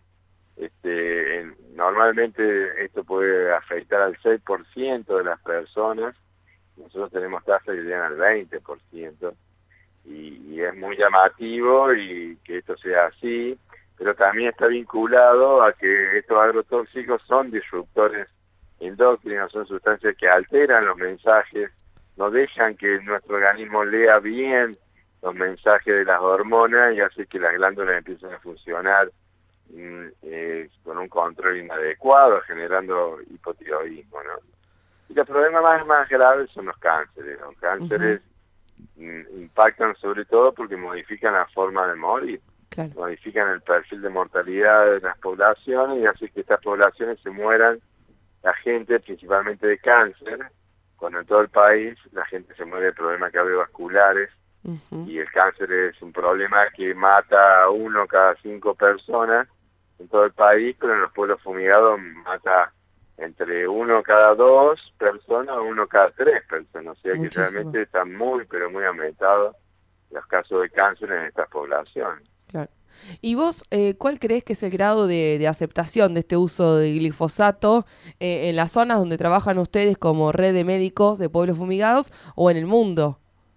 Normalmente esto puede afectar al 6% de las personas. Nosotros tenemos tasas que llegan al 20%, y es muy llamativo y que esto sea así, pero también está vinculado a que estos agrotóxicos son disruptores endócrinos, son sustancias que alteran los mensajes, no dejan que nuestro organismo lea bien los mensajes de las hormonas, y hace que las glándulas empiecen a funcionar con un control inadecuado, generando hipotiroidismo, ¿no? Y los problemas más graves son los cánceres. Los cánceres impactan sobre todo porque modifican la forma de morir, modifican el perfil de mortalidad de las poblaciones, y hace que estas poblaciones se mueran, la gente principalmente de cáncer, cuando en todo el país la gente se muere de problemas cardiovasculares, y el cáncer es un problema que mata a 1 cada 5 personas en todo el país, pero en los pueblos fumigados mata entre 1 cada 2 personas o 1 cada 3 personas. O sea que realmente están pero muy aumentados los casos de cáncer en estas poblaciones. Claro. ¿Y vos cuál crees que es el grado de aceptación de este uso de glifosato en las zonas donde trabajan ustedes como red de médicos de pueblos fumigados o en el mundo?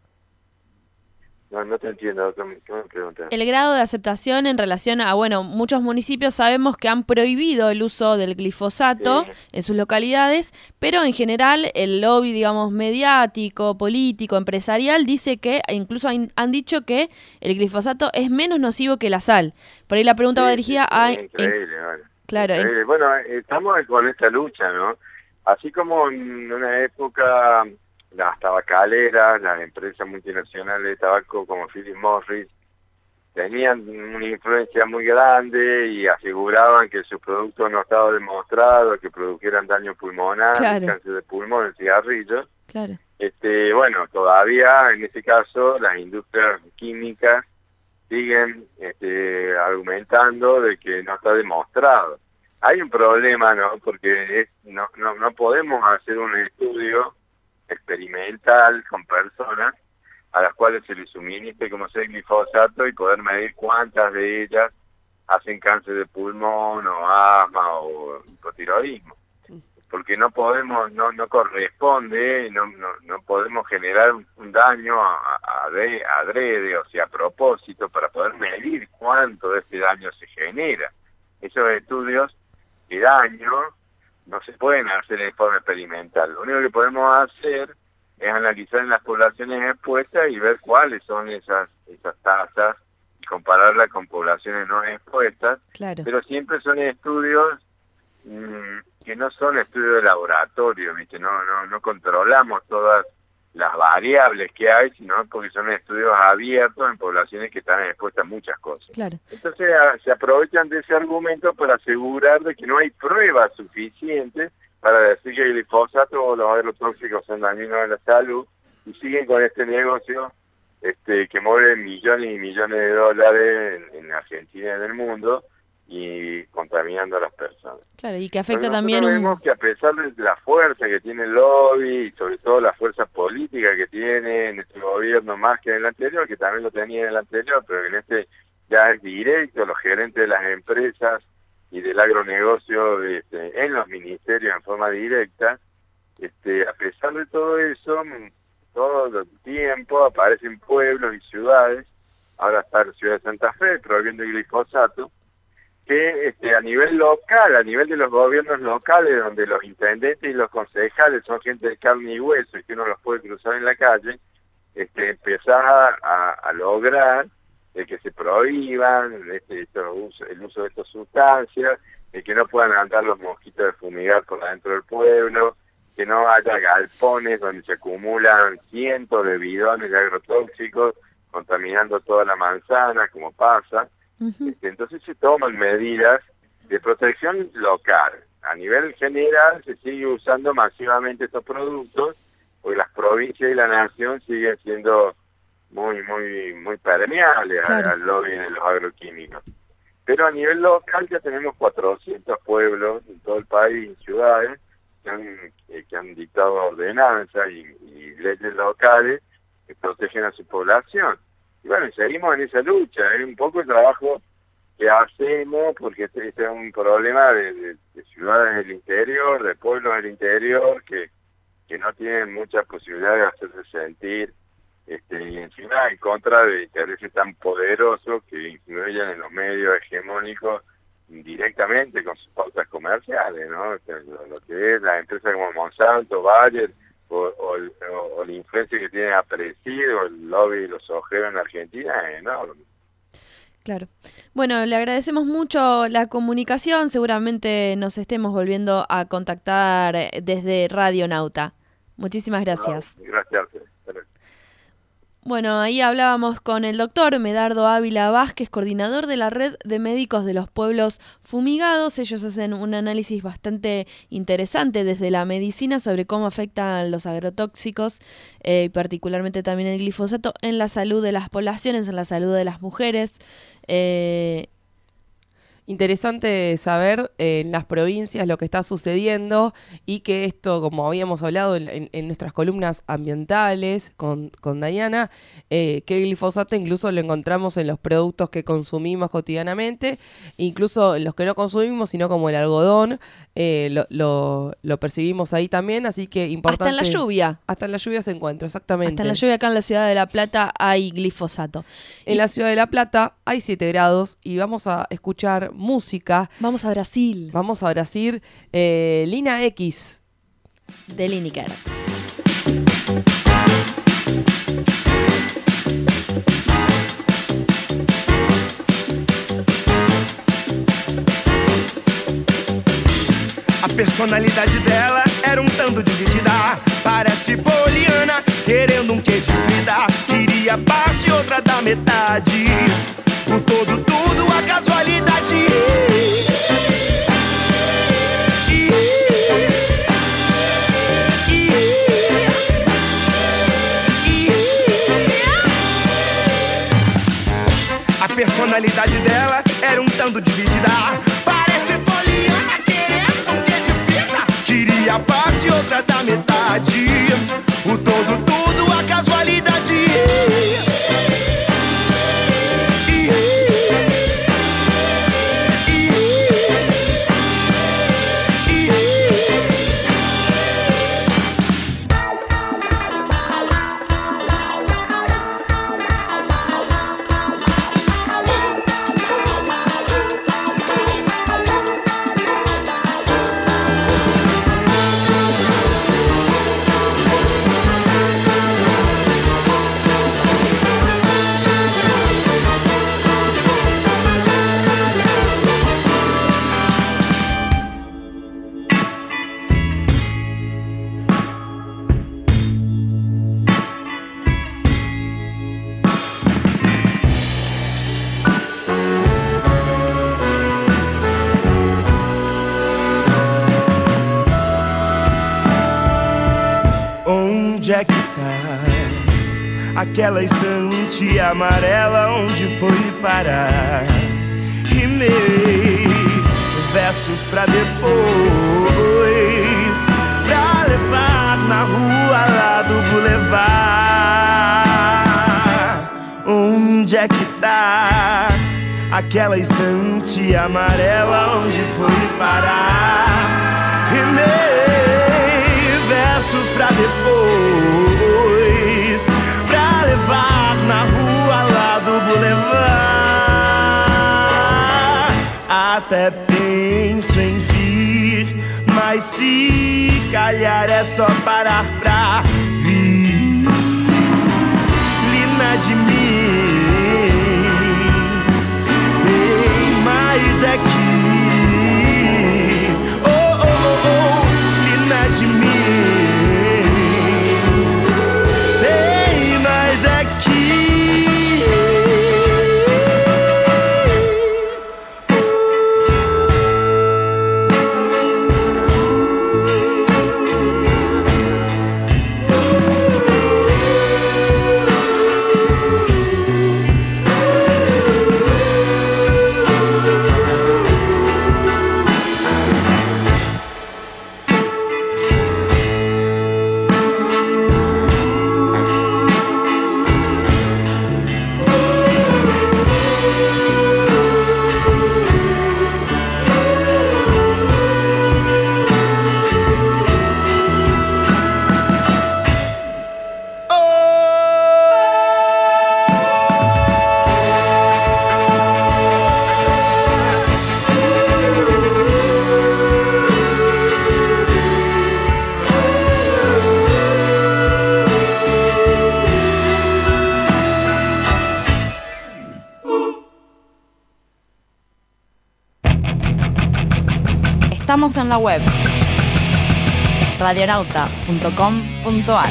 No te entiendo, ¿qué me preguntas? El grado de aceptación en relación a, bueno, muchos municipios sabemos que han prohibido el uso del glifosato en sus localidades, pero en general el lobby, digamos, mediático, político, empresarial, dice que, e incluso han dicho que el glifosato es menos nocivo que la sal. Por ahí la pregunta va dirigida a... Increíble, vale. Claro. Increíble. Bueno, estamos con esta lucha, ¿no? Así como en una época... las tabacaleras, las empresas multinacionales de tabaco como Philip Morris, tenían una influencia muy grande y aseguraban que sus productos no estaban demostrados, que produjeran daño pulmonar, cáncer de pulmón en cigarrillos. Claro. Bueno, todavía en este caso las industrias químicas siguen argumentando de que no está demostrado. Hay un problema, ¿no? Porque no podemos hacer un estudio experimental con personas a las cuales se les suministre como sea el glifosato y poder medir cuántas de ellas hacen cáncer de pulmón o asma o hipotiroidismo, porque no podemos, no corresponde, no podemos generar un daño adrede, o sea, a propósito, para poder medir cuánto de este daño se genera. Esos estudios de daño no se pueden hacer en forma experimental. Lo único que podemos hacer es analizar en las poblaciones expuestas y ver cuáles son esas tasas y compararlas con poblaciones no expuestas. Claro. Pero siempre son estudios que no son estudios de laboratorio, ¿viste? No controlamos todas las variables que hay, sino porque son estudios abiertos en poblaciones que están expuestas a muchas cosas. Claro. Entonces se aprovechan de ese argumento para asegurar de que no hay pruebas suficientes para decir que el glifosato o los agrotóxicos son dañinos a la salud, y siguen con este negocio que mueve millones y millones de dólares en Argentina y en el mundo, y contaminando a las personas. Claro, y que afecta Nosotros también vemos que a pesar de la fuerza que tiene el lobby, y sobre todo la fuerza política que tiene en este gobierno más que en el anterior, que también lo tenía en el anterior, pero en este ya es directo, los gerentes de las empresas y del agronegocio en los ministerios en forma directa, a pesar de todo eso, todo el tiempo aparecen pueblos y ciudades, ahora está la ciudad de Santa Fe prohibiendo el glifosato, que a nivel local, a nivel de los gobiernos locales, donde los intendentes y los concejales son gente de carne y hueso y que uno los puede cruzar en la calle, empezar a lograr que se prohíban el uso de estas sustancias, que no puedan andar los mosquitos de fumigar por adentro del pueblo, que no haya galpones donde se acumulan cientos de bidones de agrotóxicos contaminando toda la manzana, como pasa. Entonces se toman medidas de protección local. A nivel general se sigue usando masivamente estos productos, porque las provincias y la nación siguen siendo muy permeables al lobby de los agroquímicos. Pero a nivel local ya tenemos 400 pueblos en todo el país, ciudades, que han dictado ordenanzas y leyes locales que protegen a su población. Y bueno, seguimos en esa lucha, es un poco el trabajo que hacemos, porque este es un problema de ciudades del interior, de pueblos del interior, que no tienen mucha posibilidad de hacerse sentir, y encima en contra de intereses tan poderosos que influyen en los medios hegemónicos directamente con sus pautas comerciales, ¿no? Lo que es la empresa como Monsanto, Bayer, o la influencia que tiene Apresido, el lobby de los sojeros en Argentina es enorme. Claro. Bueno, le agradecemos mucho la comunicación, seguramente nos estemos volviendo a contactar desde Radio Nauta. Muchísimas gracias. No, gracias. Bueno, ahí hablábamos con el doctor Medardo Ávila Vázquez, coordinador de la Red de Médicos de los Pueblos Fumigados. Ellos hacen un análisis bastante interesante desde la medicina sobre cómo afectan los agrotóxicos, particularmente también el glifosato, en la salud de las poblaciones, en la salud de las mujeres. Interesante saber en las provincias lo que está sucediendo y que esto, como habíamos hablado en nuestras columnas ambientales con Dayana, que el glifosato incluso lo encontramos en los productos que consumimos cotidianamente, incluso en los que no consumimos, sino como el algodón, lo percibimos ahí también, así que importante. Hasta en la lluvia. Hasta en la lluvia se encuentra, exactamente. Hasta en la lluvia acá en la ciudad de La Plata hay glifosato. En la ciudad de La Plata hay 7 grados y vamos a escuchar música. Vamos a Brasil. Vamos a Brasil. Lina X. De Lineker. A personalidade dela era tanto dividida. Parece Poliana, querendo quê de vida. Queria parte, outra da metade. O todo, tudo, a casualidade. A personalidade dela era tanto dividida. Parece Poliana, querendo quê de vida. Queria parte, outra da metade. O todo, tudo, a casualidade. Onde é que tá aquela estante amarela? Onde foi parar? Rimei versos pra depois, pra levar na rua lá do boulevard. Onde é que tá aquela estante amarela? Onde foi parar? Rimei versos pra depois, pra levar na rua lá do boulevard. Até penso em vir, mas se calhar é só parar pra vir. Lina de mim, tem mais aqui. Oh, oh, oh, oh, Lina de mim. Estamos en la web radionauta.com.ar.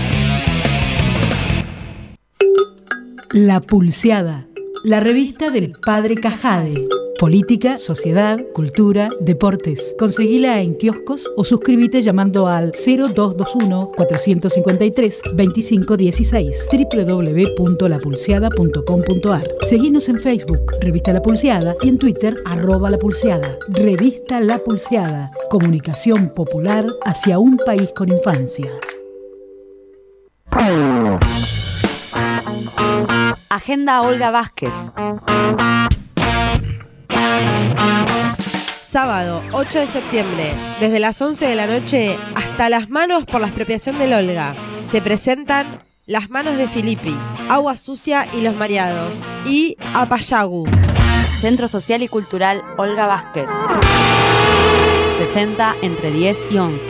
La Pulseada, la revista del Padre Cajade. Política, sociedad, cultura, deportes. Conseguila en kioscos o suscríbete llamando al 0221-453-2516 www.lapulseada.com.ar. Seguinos en Facebook, Revista La Pulseada, y en Twitter, @lapulseada. Revista La Pulseada. Comunicación popular hacia un país con infancia. Agenda Olga Vázquez. Sábado, 8 de septiembre, desde las 11 de la noche hasta las manos por la expropiación del Olga. Se presentan Las manos de Filippi, Agua Sucia y los Mareados y Apayagu. Centro Social y Cultural Olga Vázquez. 60 entre 10 y 11.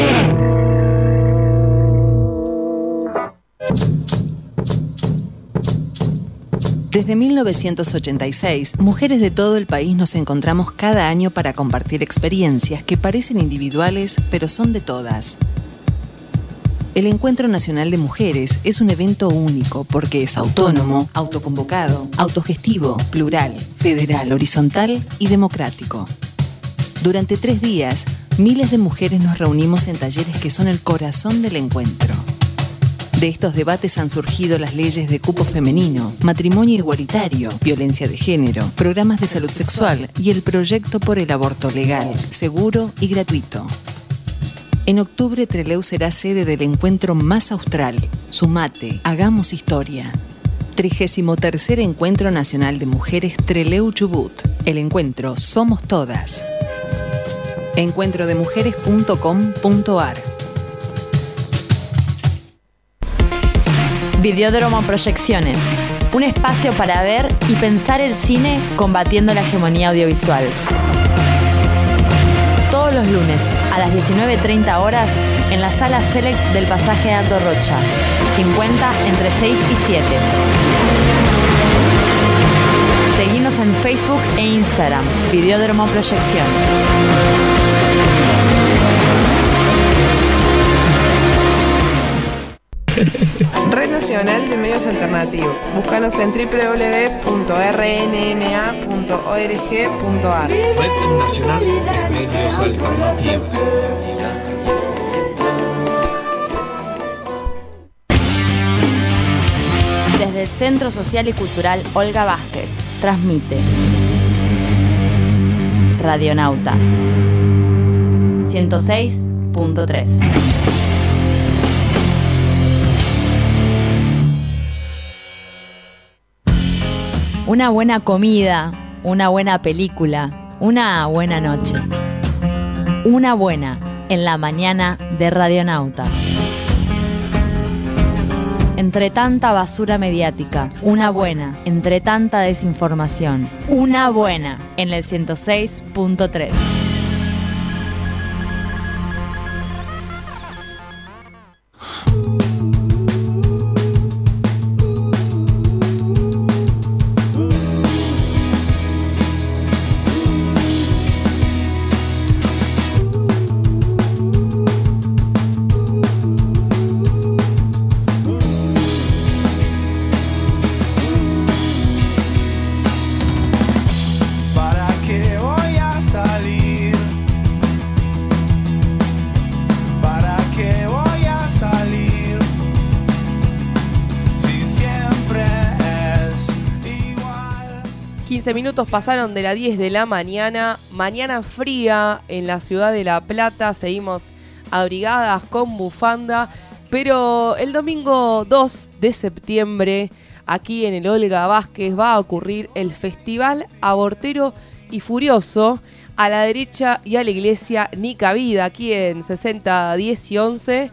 Desde 1986, mujeres de todo el país nos encontramos cada año para compartir experiencias que parecen individuales, pero son de todas. El Encuentro Nacional de Mujeres es un evento único porque es autónomo, autoconvocado, autogestivo, plural, federal, horizontal y democrático. Durante 3 días, miles de mujeres nos reunimos en talleres que son el corazón del encuentro. De estos debates han surgido las leyes de cupo femenino, matrimonio igualitario, violencia de género, programas de salud sexual y el proyecto por el aborto legal, seguro y gratuito. En octubre, Trelew será sede del encuentro más austral. Sumate, hagamos historia. 33º Encuentro Nacional de Mujeres Trelew Chubut. El encuentro Somos Todas. encuentrodemujeres.com.ar. Videódromo Proyecciones. Un espacio para ver y pensar el cine combatiendo la hegemonía audiovisual. Todos los lunes a las 19:30 horas en la sala Select del pasaje Aldo Rocha, 50 entre 6 y 7. Seguinos en Facebook e Instagram, Videódromo Proyecciones. Red Nacional de Medios Alternativos. Búscanos en www.rnma.org.ar. Red Nacional de Medios Alternativos. Desde el Centro Social y Cultural Olga Vázquez, transmite Radionauta 106.3. Una buena comida, una buena película, una buena noche. Una buena en la mañana de Radionauta. Entre tanta basura mediática, una buena entre tanta desinformación. Una buena en el 106.3. ¿Para qué voy a salir? Si siempre es igual. 15 minutos pasaron de las 10 de la mañana. Mañana fría en la ciudad de La Plata. Seguimos abrigadas con bufanda. Pero el domingo 2 de septiembre, aquí en el Olga Vázquez, va a ocurrir el Festival Abortero y Furioso, a la derecha y a la iglesia Ni Cabida, aquí en 60, 10 y 11,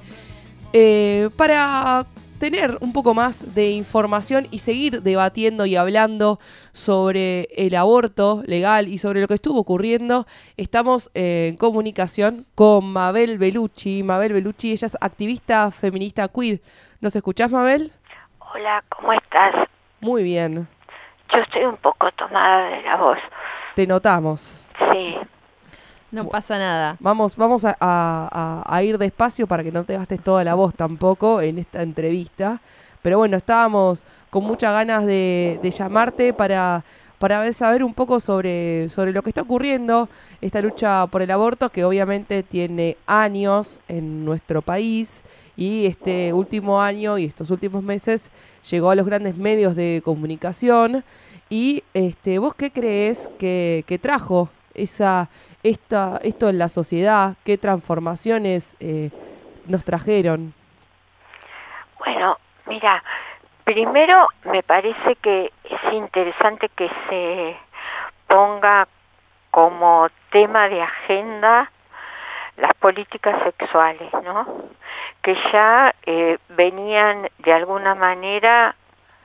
para tener un poco más de información y seguir debatiendo y hablando sobre el aborto legal y sobre lo que estuvo ocurriendo. Estamos en comunicación con Mabel Bellucci. Mabel Bellucci, ella es activista feminista queer. ¿Nos escuchás, Mabel? Hola, ¿cómo estás? Muy bien. Yo estoy un poco tomada de la voz. Te notamos. Sí. No pasa nada. Vamos a ir despacio para que no te gastes toda la voz tampoco en esta entrevista. Pero bueno, estábamos con muchas ganas de llamarte para para saber un poco sobre lo que está ocurriendo, esta lucha por el aborto que obviamente tiene años en nuestro país y este último año y estos últimos meses llegó a los grandes medios de comunicación. Y ¿vos qué crees que trajo esto en la sociedad? ¿Qué transformaciones nos trajeron? Bueno, mira, primero me parece que es interesante que se ponga como tema de agenda las políticas sexuales, ¿no? Que ya venían de alguna manera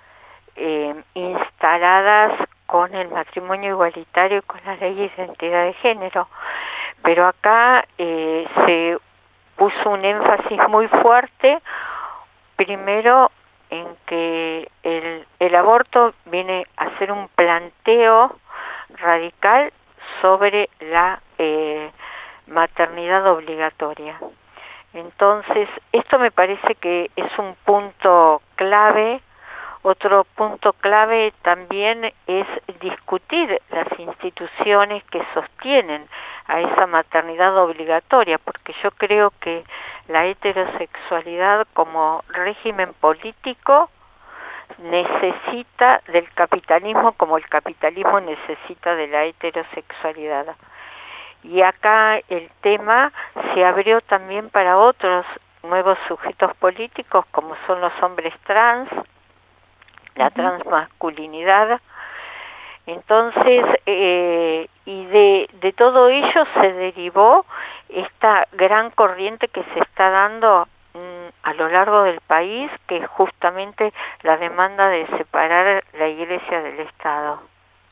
instaladas con el matrimonio igualitario y con la ley de identidad de género. Pero acá se puso un énfasis muy fuerte, primero en que el aborto viene a ser un planteo radical sobre la maternidad obligatoria. Entonces, esto me parece que es un punto clave. Otro punto clave también es discutir las instituciones que sostienen a esa maternidad obligatoria, porque yo creo que la heterosexualidad como régimen político necesita del capitalismo como el capitalismo necesita de la heterosexualidad. Y acá el tema se abrió también para otros nuevos sujetos políticos como son los hombres trans, la transmasculinidad. Entonces, y de todo ello se derivó esta gran corriente que se está dando a lo largo del país, que es justamente la demanda de separar la Iglesia del Estado.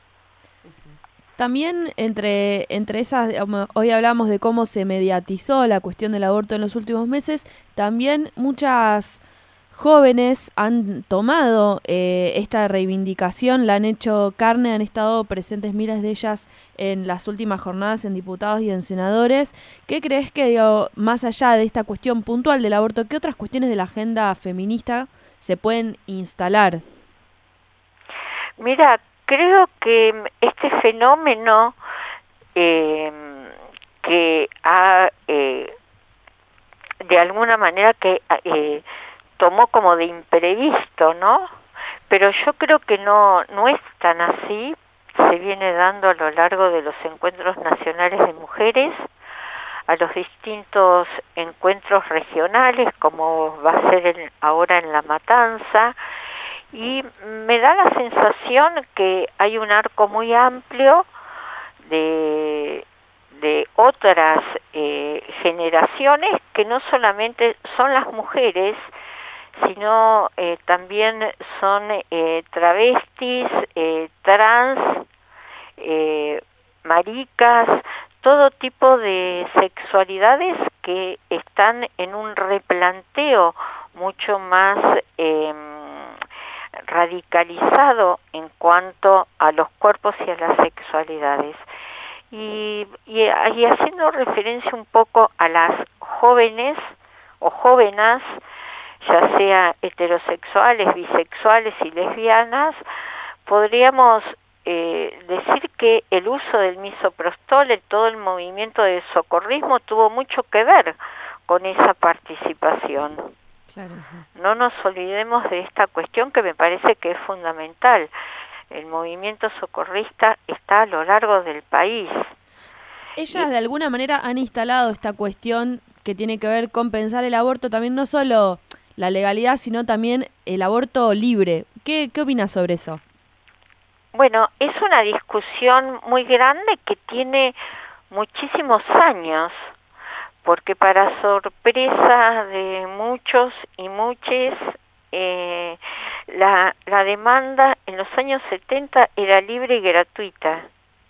También entre esas, hoy hablamos de cómo se mediatizó la cuestión del aborto en los últimos meses, también muchas jóvenes han tomado esta reivindicación, la han hecho carne, han estado presentes miles de ellas en las últimas jornadas en diputados y en senadores. ¿Qué crees que, más allá de esta cuestión puntual del aborto, qué otras cuestiones de la agenda feminista se pueden instalar? Mira, creo que este fenómeno que ha, de alguna manera, que tomó como de imprevisto, ¿no? Pero yo creo que no es tan así, se viene dando a lo largo de los encuentros nacionales de mujeres, a los distintos encuentros regionales, como va a ser ahora en La Matanza, y me da la sensación que hay un arco muy amplio de otras generaciones que no solamente son las mujeres, sino también son travestis, trans, maricas, todo tipo de sexualidades que están en un replanteo mucho más radicalizado en cuanto a los cuerpos y a las sexualidades. Y haciendo referencia un poco a las jóvenes o jóvenes, ya sea heterosexuales, bisexuales y lesbianas, podríamos decir que el uso del misoprostol, todo el movimiento de socorrismo tuvo mucho que ver con esa participación. Claro. No nos olvidemos de esta cuestión que me parece que es fundamental. El movimiento socorrista está a lo largo del país. Ellas de alguna manera han instalado esta cuestión que tiene que ver con pensar el aborto, también no solo la legalidad, sino también el aborto libre. ¿Qué opinas sobre eso? Bueno, es una discusión muy grande que tiene muchísimos años, porque para sorpresa de muchos y muchas, la demanda en los años 70 era libre y gratuita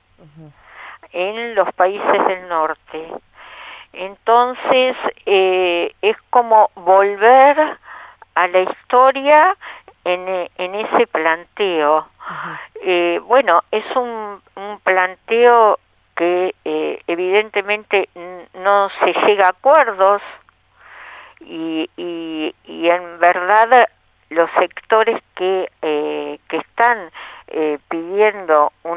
en los países del norte. Entonces, es como volver a la historia en ese planteo. Bueno, es un planteo que evidentemente no se llega a acuerdos y en verdad los sectores que están pidiendo un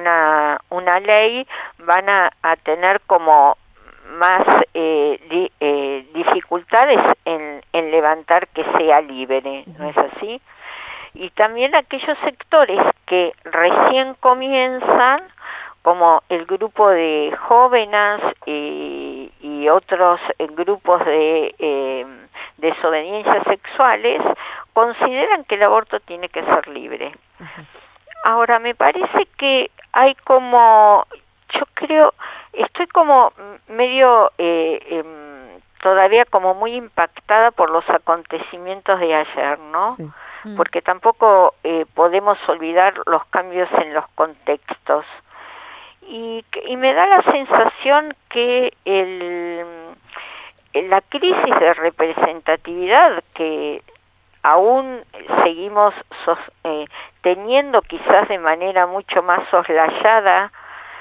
ley van a tener como más dificultades en levantar que sea libre, ¿no es así? Y también aquellos sectores que recién comienzan, como el grupo de jóvenes y otros grupos de desobediencias sexuales, consideran que el aborto tiene que ser libre. Ahora, me parece que hay como, yo creo, estoy como medio todavía como muy impactada por los acontecimientos de ayer, ¿no? Sí. Porque tampoco podemos olvidar los cambios en los contextos. Y me da la sensación que la crisis de representatividad que aún seguimos teniendo quizás de manera mucho más soslayada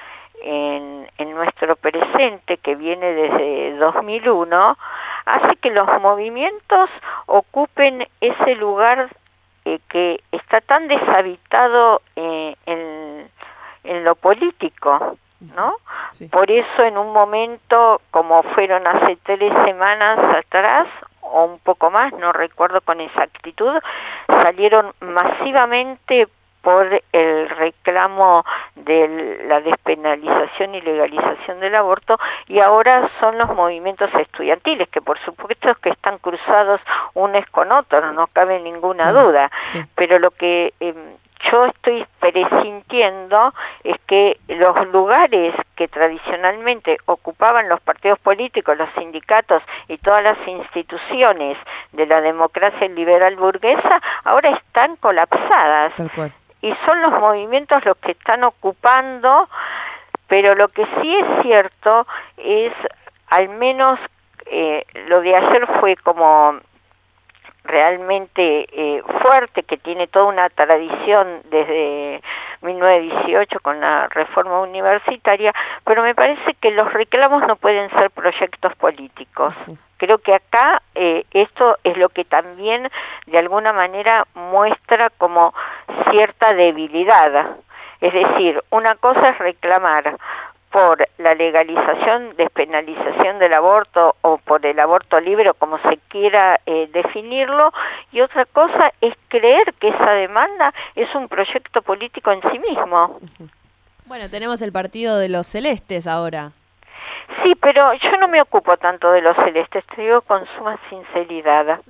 en nuestro presente, que viene desde 2001, hace que los movimientos ocupen ese lugar que está tan deshabitado en lo político, ¿no? Sí. Por eso en un momento, como fueron hace 3 semanas atrás, o un poco más, no recuerdo con exactitud, salieron masivamente por el reclamo de la despenalización y legalización del aborto, y ahora son los movimientos estudiantiles, que por supuesto que están cruzados unos con otros, no cabe ninguna duda, sí. Pero lo que yo estoy presintiendo es que los lugares que tradicionalmente ocupaban los partidos políticos, los sindicatos y todas las instituciones de la democracia liberal burguesa, ahora están colapsadas. Tal cual. Y son los movimientos los que están ocupando, pero lo que sí es cierto es, al menos lo de ayer fue como realmente fuerte, que tiene toda una tradición desde 1918 con la reforma universitaria, pero me parece que los reclamos no pueden ser proyectos políticos. Creo que acá esto es lo que también de alguna manera muestra como cierta debilidad. Es decir, una cosa es reclamar por la legalización, despenalización del aborto o por el aborto libre, o como se quiera definirlo, y otra cosa es creer que esa demanda es un proyecto político en sí mismo. Bueno, tenemos el partido de los celestes ahora. Sí, pero yo no me ocupo tanto de los celestes, te digo con suma sinceridad,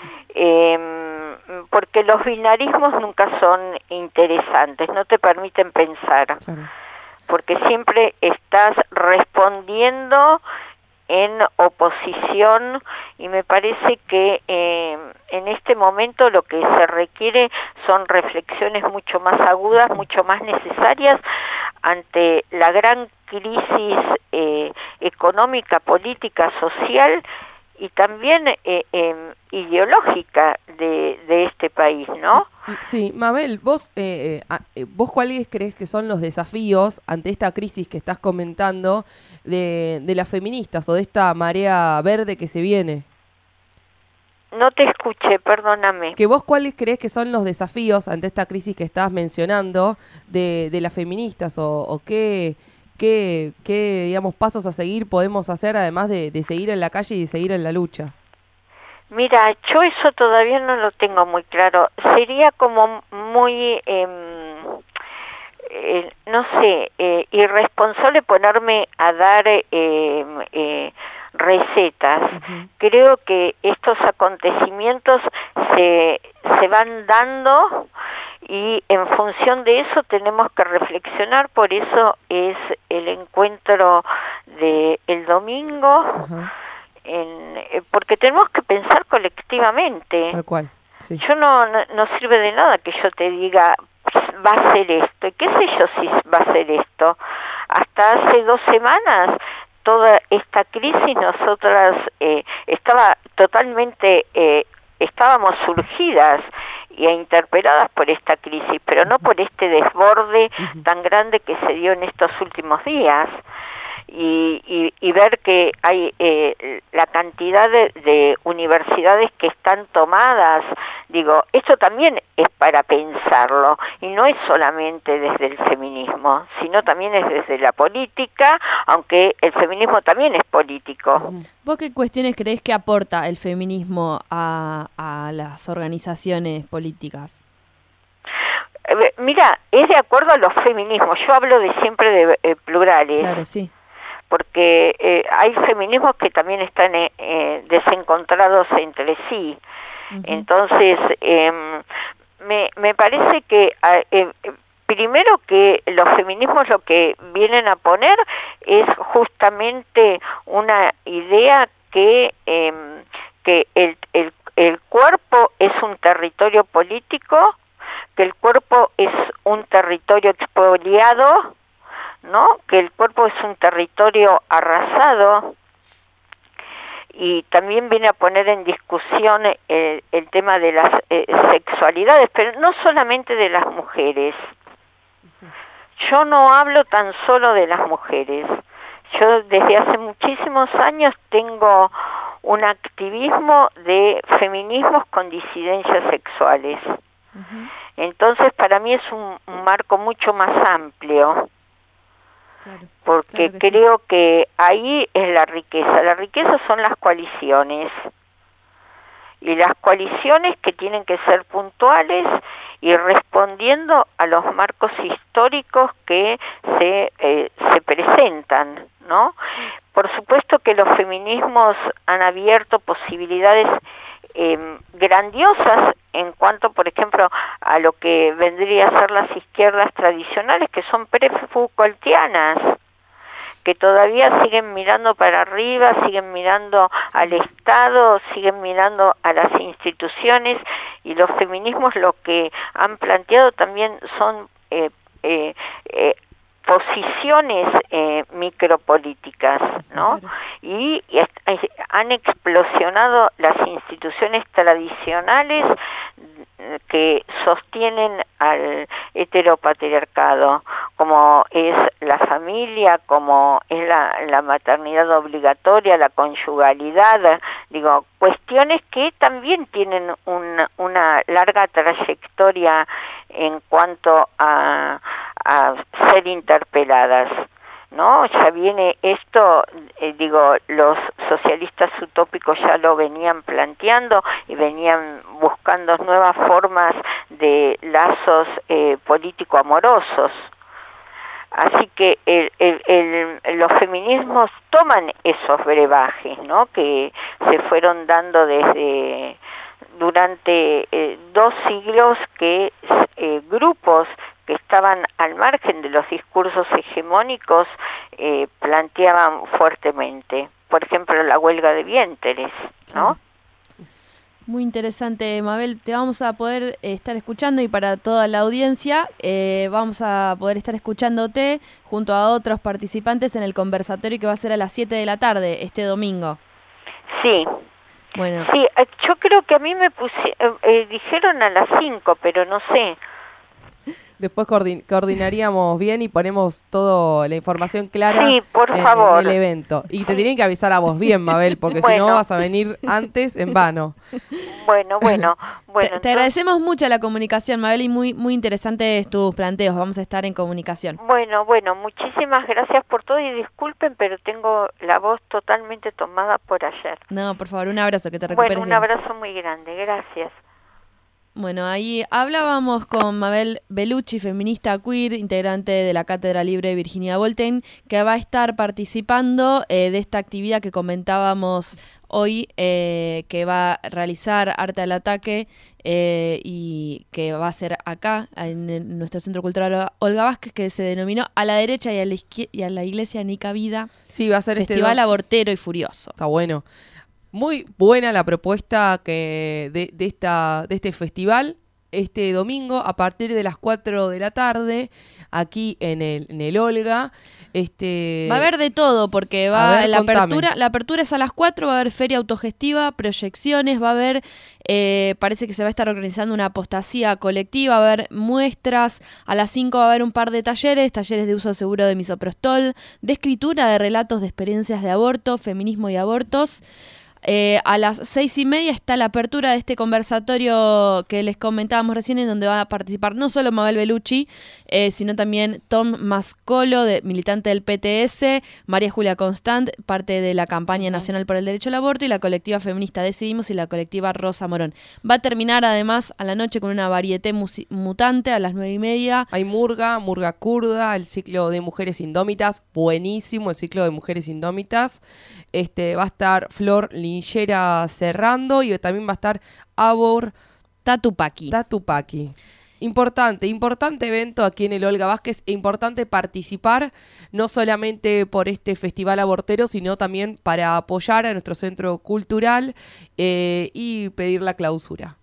porque los binarismos nunca son interesantes, no te permiten pensar. Claro. Porque siempre estás respondiendo en oposición, y me parece que en este momento lo que se requiere son reflexiones mucho más agudas, mucho más necesarias ante la gran crisis económica, política, social y también ideológica de este país, ¿no? Sí, Mabel, vos ¿cuáles crees que son los desafíos ante esta crisis que estás comentando de las feministas o de esta marea verde que se viene? No te escuché, perdóname. Que vos cuáles crees que son los desafíos ante esta crisis que estás mencionando de las feministas o qué digamos pasos a seguir podemos hacer además de seguir en la calle y seguir en la lucha. Mira, yo eso todavía no lo tengo muy claro. Sería como muy, no sé, irresponsable ponerme a dar recetas. Creo que estos acontecimientos se van dando y en función de eso tenemos que reflexionar. Por eso es el encuentro del domingo. Porque tenemos que pensar colectivamente. Tal cual, sí. Yo no sirve de nada que yo te diga va a ser esto, y qué sé yo si va a ser esto. Hasta hace 2 semanas toda esta crisis nosotras estaba totalmente, estábamos surgidas e interpeladas por esta crisis, pero no por este desborde tan grande que se dio en estos últimos días. Y ver que hay la cantidad de universidades que están tomadas, Digo, esto también es para pensarlo, y no es solamente desde el feminismo, sino también es desde la política, aunque el feminismo también es político. ¿Vos qué cuestiones creés que aporta el feminismo a las organizaciones políticas? Mira, es de acuerdo a los feminismos, yo hablo siempre de plurales. Claro, sí. Porque hay feminismos que también están desencontrados entre sí. Entonces, me parece que primero que los feminismos lo que vienen a poner es justamente una idea que el cuerpo es un territorio político, que el cuerpo es un territorio expoliado, ¿no? Que el cuerpo es un territorio arrasado, y también viene a poner en discusión el tema de las sexualidades, pero no solamente de las mujeres. Yo no hablo tan solo de las mujeres. Yo desde hace muchísimos años tengo un activismo de feminismos con disidencias sexuales. Entonces para mí es un marco mucho más amplio. Porque creo que ahí es la riqueza son las coaliciones, y las coaliciones que tienen que ser puntuales y respondiendo a los marcos históricos que se presentan, ¿no? Por supuesto que los feminismos han abierto posibilidades grandiosas en cuanto, por ejemplo, a lo que vendría a ser las izquierdas tradicionales, que son pre-Foucaultianas, que todavía siguen mirando para arriba, siguen mirando al Estado, siguen mirando a las instituciones, y los feminismos lo que han planteado también son posiciones micropolíticas, ¿no? Y han explosionado las instituciones tradicionales que sostienen al heteropatriarcado, como es la familia, como es la maternidad obligatoria, la conyugalidad, digo, cuestiones que también tienen una larga trayectoria en cuanto a ser interpeladas, ¿no? Ya viene esto, digo, los socialistas utópicos ya lo venían planteando y venían buscando nuevas formas de lazos político-amorosos. Así que los feminismos toman esos brebajes, ¿no? Que se fueron dando durante 2 siglos, que grupos que estaban al margen de los discursos hegemónicos planteaban fuertemente. Por ejemplo, la huelga de vientres, ¿no? Muy interesante, Mabel. Te vamos a poder estar escuchando, y para toda la audiencia vamos a poder estar escuchándote junto a otros participantes en el conversatorio que va a ser a las 7 de la tarde este domingo. Sí. Bueno. Sí, yo creo que a mí me dijeron a las 5, pero no sé. Después coordinaríamos bien y ponemos toda la información clara por favor. en el evento. Y te tienen que avisar a vos bien, Mabel, porque si no vas a venir antes en vano. Bueno. Te agradecemos mucho la comunicación, Mabel, y muy interesantes tus planteos. Vamos a estar en comunicación. Bueno, muchísimas gracias por todo, y disculpen, pero tengo la voz totalmente tomada por ayer. No, por favor, un abrazo, que te recuperes un bien. abrazo muy grande, gracias. Bueno, ahí hablábamos con Mabel Bellucci, feminista queer, integrante de la Cátedra Libre Virginia Voltaire, que va a estar participando de esta actividad que comentábamos hoy, que va a realizar Arte al Ataque y que va a ser acá, en nuestro Centro Cultural Olga Vázquez, que se denominó A la Derecha y a la Iglesia Nica Vida. Sí, va a ser Festival Abortero y Furioso. Está bueno. Muy buena la propuesta de este festival. Este domingo a partir de las 4 de la tarde aquí en el Olga. Va a haber de todo, porque la apertura es a las 4, va a haber feria autogestiva, proyecciones, va a haber, parece que se va a estar organizando una apostasía colectiva, va a haber muestras, a las 5 va a haber un par de talleres de uso seguro de misoprostol, de escritura de relatos de experiencias de aborto, feminismo y abortos. A las 6:30 está la apertura de este conversatorio que les comentábamos recién, en donde va a participar no solo Mabel Bellucci, sino también Tom Mascolo, militante del PTS, María Julia Constant, parte de la campaña nacional por el derecho al aborto, y la colectiva feminista Decidimos y la colectiva Rosa Morón. Va a terminar además a la noche con una varieté mutante a las 9:30. Hay murga kurda, el ciclo de mujeres indómitas, buenísimo el ciclo de mujeres indómitas. Va a estar Flor Linchera cerrando, y también va a estar Abor Tatupaki. Importante evento aquí en el Olga Vázquez, e importante participar no solamente por este festival abortero, sino también para apoyar a nuestro centro cultural y pedir la clausura.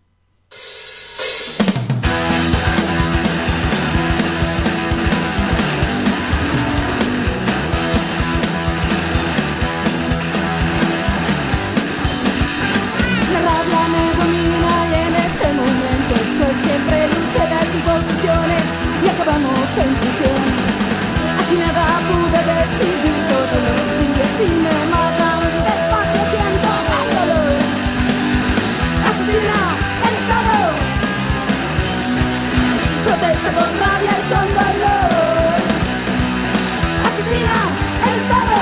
La rabia me domina y en ese momento estoy siempre luché las imposiciones y acabamos en prisión. Aquí nada pude decidir todos los días y me matan. Despacio siento el dolor. Asesina el Estado. Protesta con rabia y con dolor. Asesina el Estado.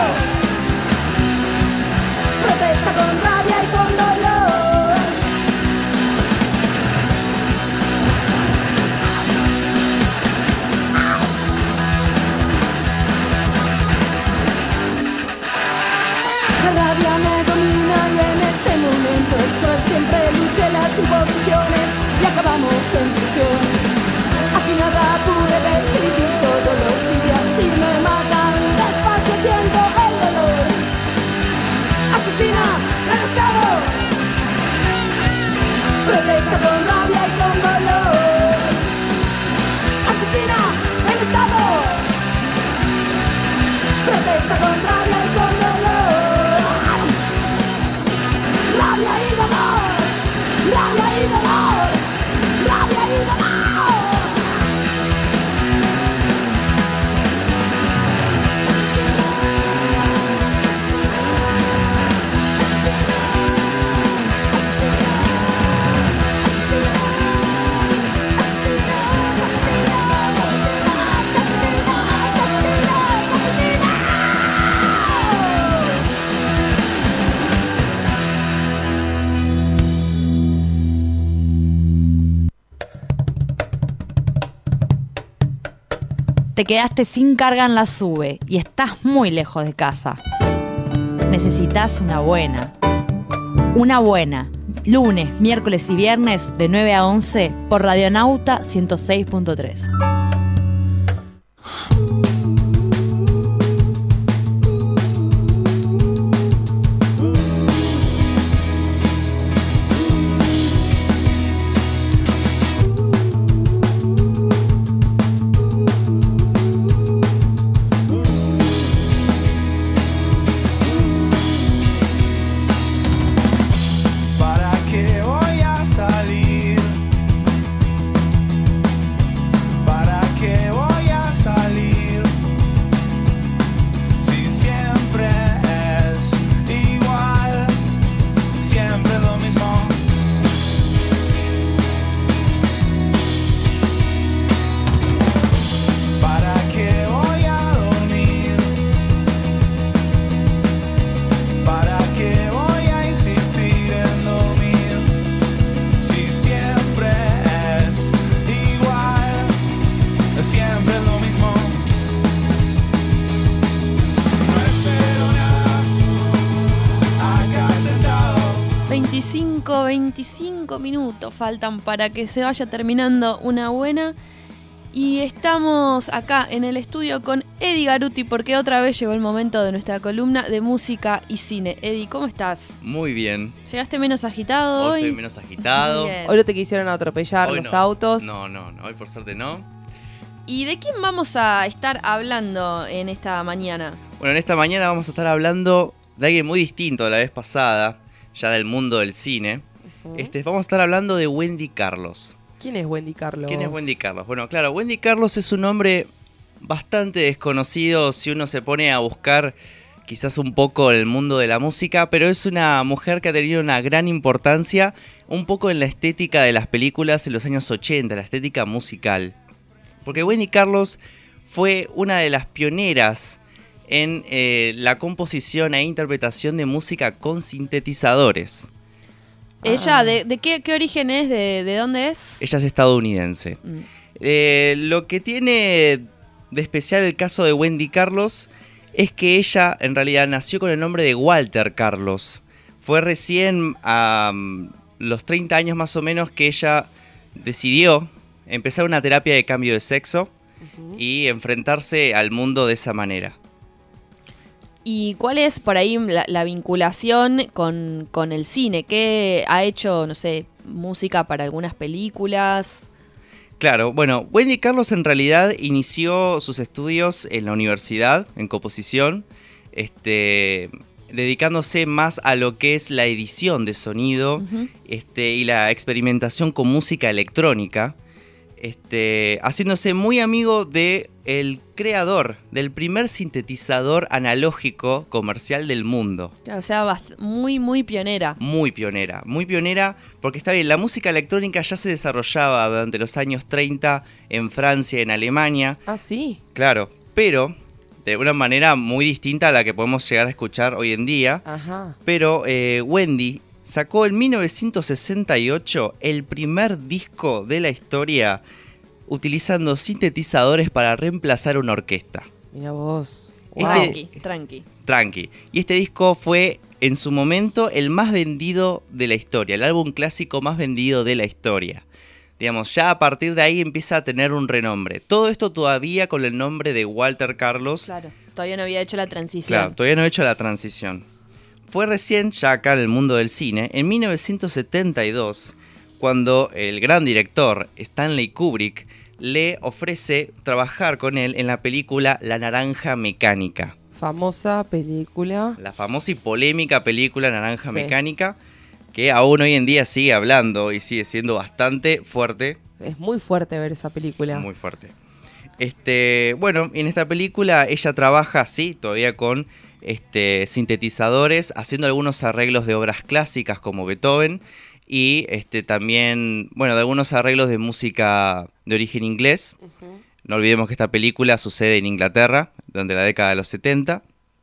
Protesta con rabia y con dolor. La rabia me domina y en este momento estoy siempre luché las imposiciones y acabamos en prisión. Aquí nada pude decidir todos los días y me matan. Despacio siento el dolor. Asesina el Estado. Protesta con rabia y con dolor. Asesina el Estado. Protesta con rabia y con dolor. Rabia y dolor. Rabia y dolor. Rabia y dolor. Te quedaste sin carga en la SUBE y estás muy lejos de casa. Necesitas una buena. Una buena. Lunes, miércoles y viernes de 9 a 11 por Radionauta 106.3. ¿Para qué voy a salir? ¿Para qué voy a salir? Si siempre es igual, siempre lo mismo. ¿Para qué voy a dormir? ¿Para qué voy a insistir en dormir? Si siempre es igual, siempre es lo mismo. No espero nada, acá sentado. 25 minutos faltan para que se vaya terminando una buena. Y estamos acá en el estudio con Eddie Garuti, porque otra vez llegó el momento de nuestra columna de música y cine. Eddie, ¿cómo estás? Muy bien. ¿Llegaste menos agitado hoy? Hoy estoy menos agitado. Bien. Hoy no te quisieron atropellar Hoy los no. autos. No, hoy por suerte no. ¿Y de quién vamos a estar hablando en esta mañana? Bueno, en esta mañana vamos a estar hablando de alguien muy distinto de la vez pasada, ya del mundo del cine. Vamos a estar hablando de Wendy Carlos. ¿Quién es Wendy Carlos? ¿Quién es Wendy Carlos? Bueno, claro, Wendy Carlos es un nombre bastante desconocido si uno se pone a buscar quizás un poco en el mundo de la música, pero es una mujer que ha tenido una gran importancia un poco en la estética de las películas en los años 80, la estética musical. Porque Wendy Carlos fue una de las pioneras en la composición e interpretación de música con sintetizadores. ¿Ella de qué origen es? ¿De dónde es? Ella es estadounidense. Lo que tiene de especial el caso de Wendy Carlos es que ella en realidad nació con el nombre de Walter Carlos. Fue recién a los 30 años más o menos que ella decidió empezar una terapia de cambio de sexo y enfrentarse al mundo de esa manera. ¿Y cuál es por ahí la vinculación con el cine? ¿Qué ha hecho, no sé, música para algunas películas? Claro, bueno, Wendy Carlos en realidad inició sus estudios en la universidad, en composición, dedicándose más a lo que es la edición de sonido y la experimentación con música electrónica, haciéndose muy amigo de el creador del primer sintetizador analógico comercial del mundo. O sea, muy pionera. Muy pionera, porque está bien, la música electrónica ya se desarrollaba durante los años 30 en Francia, en Alemania. Ah, sí. Claro, pero de una manera muy distinta a la que podemos llegar a escuchar hoy en día. Ajá. Pero Wendy sacó en 1968 el primer disco de la historia utilizando sintetizadores para reemplazar una orquesta. Mira vos. Tranqui. Y este disco fue en su momento el más vendido de la historia, el álbum clásico más vendido de la historia. Digamos, ya a partir de ahí empieza a tener un renombre. Todo esto todavía con el nombre de Walter Carlos. Claro, todavía no había hecho la transición. Claro, todavía no ha hecho la transición. Fue recién, ya acá en el mundo del cine, en 1972, cuando el gran director Stanley Kubrick le ofrece trabajar con él en la película La Naranja Mecánica. Famosa película. La famosa y polémica película Naranja Mecánica, que aún hoy en día sigue hablando y sigue siendo bastante fuerte. Es muy fuerte ver esa película. Muy fuerte. Bueno, en esta película ella trabaja, sí, todavía con sintetizadores, haciendo algunos arreglos de obras clásicas como Beethoven y también, bueno, de algunos arreglos de música de origen inglés. No olvidemos que esta película sucede en Inglaterra, durante la década de los 70.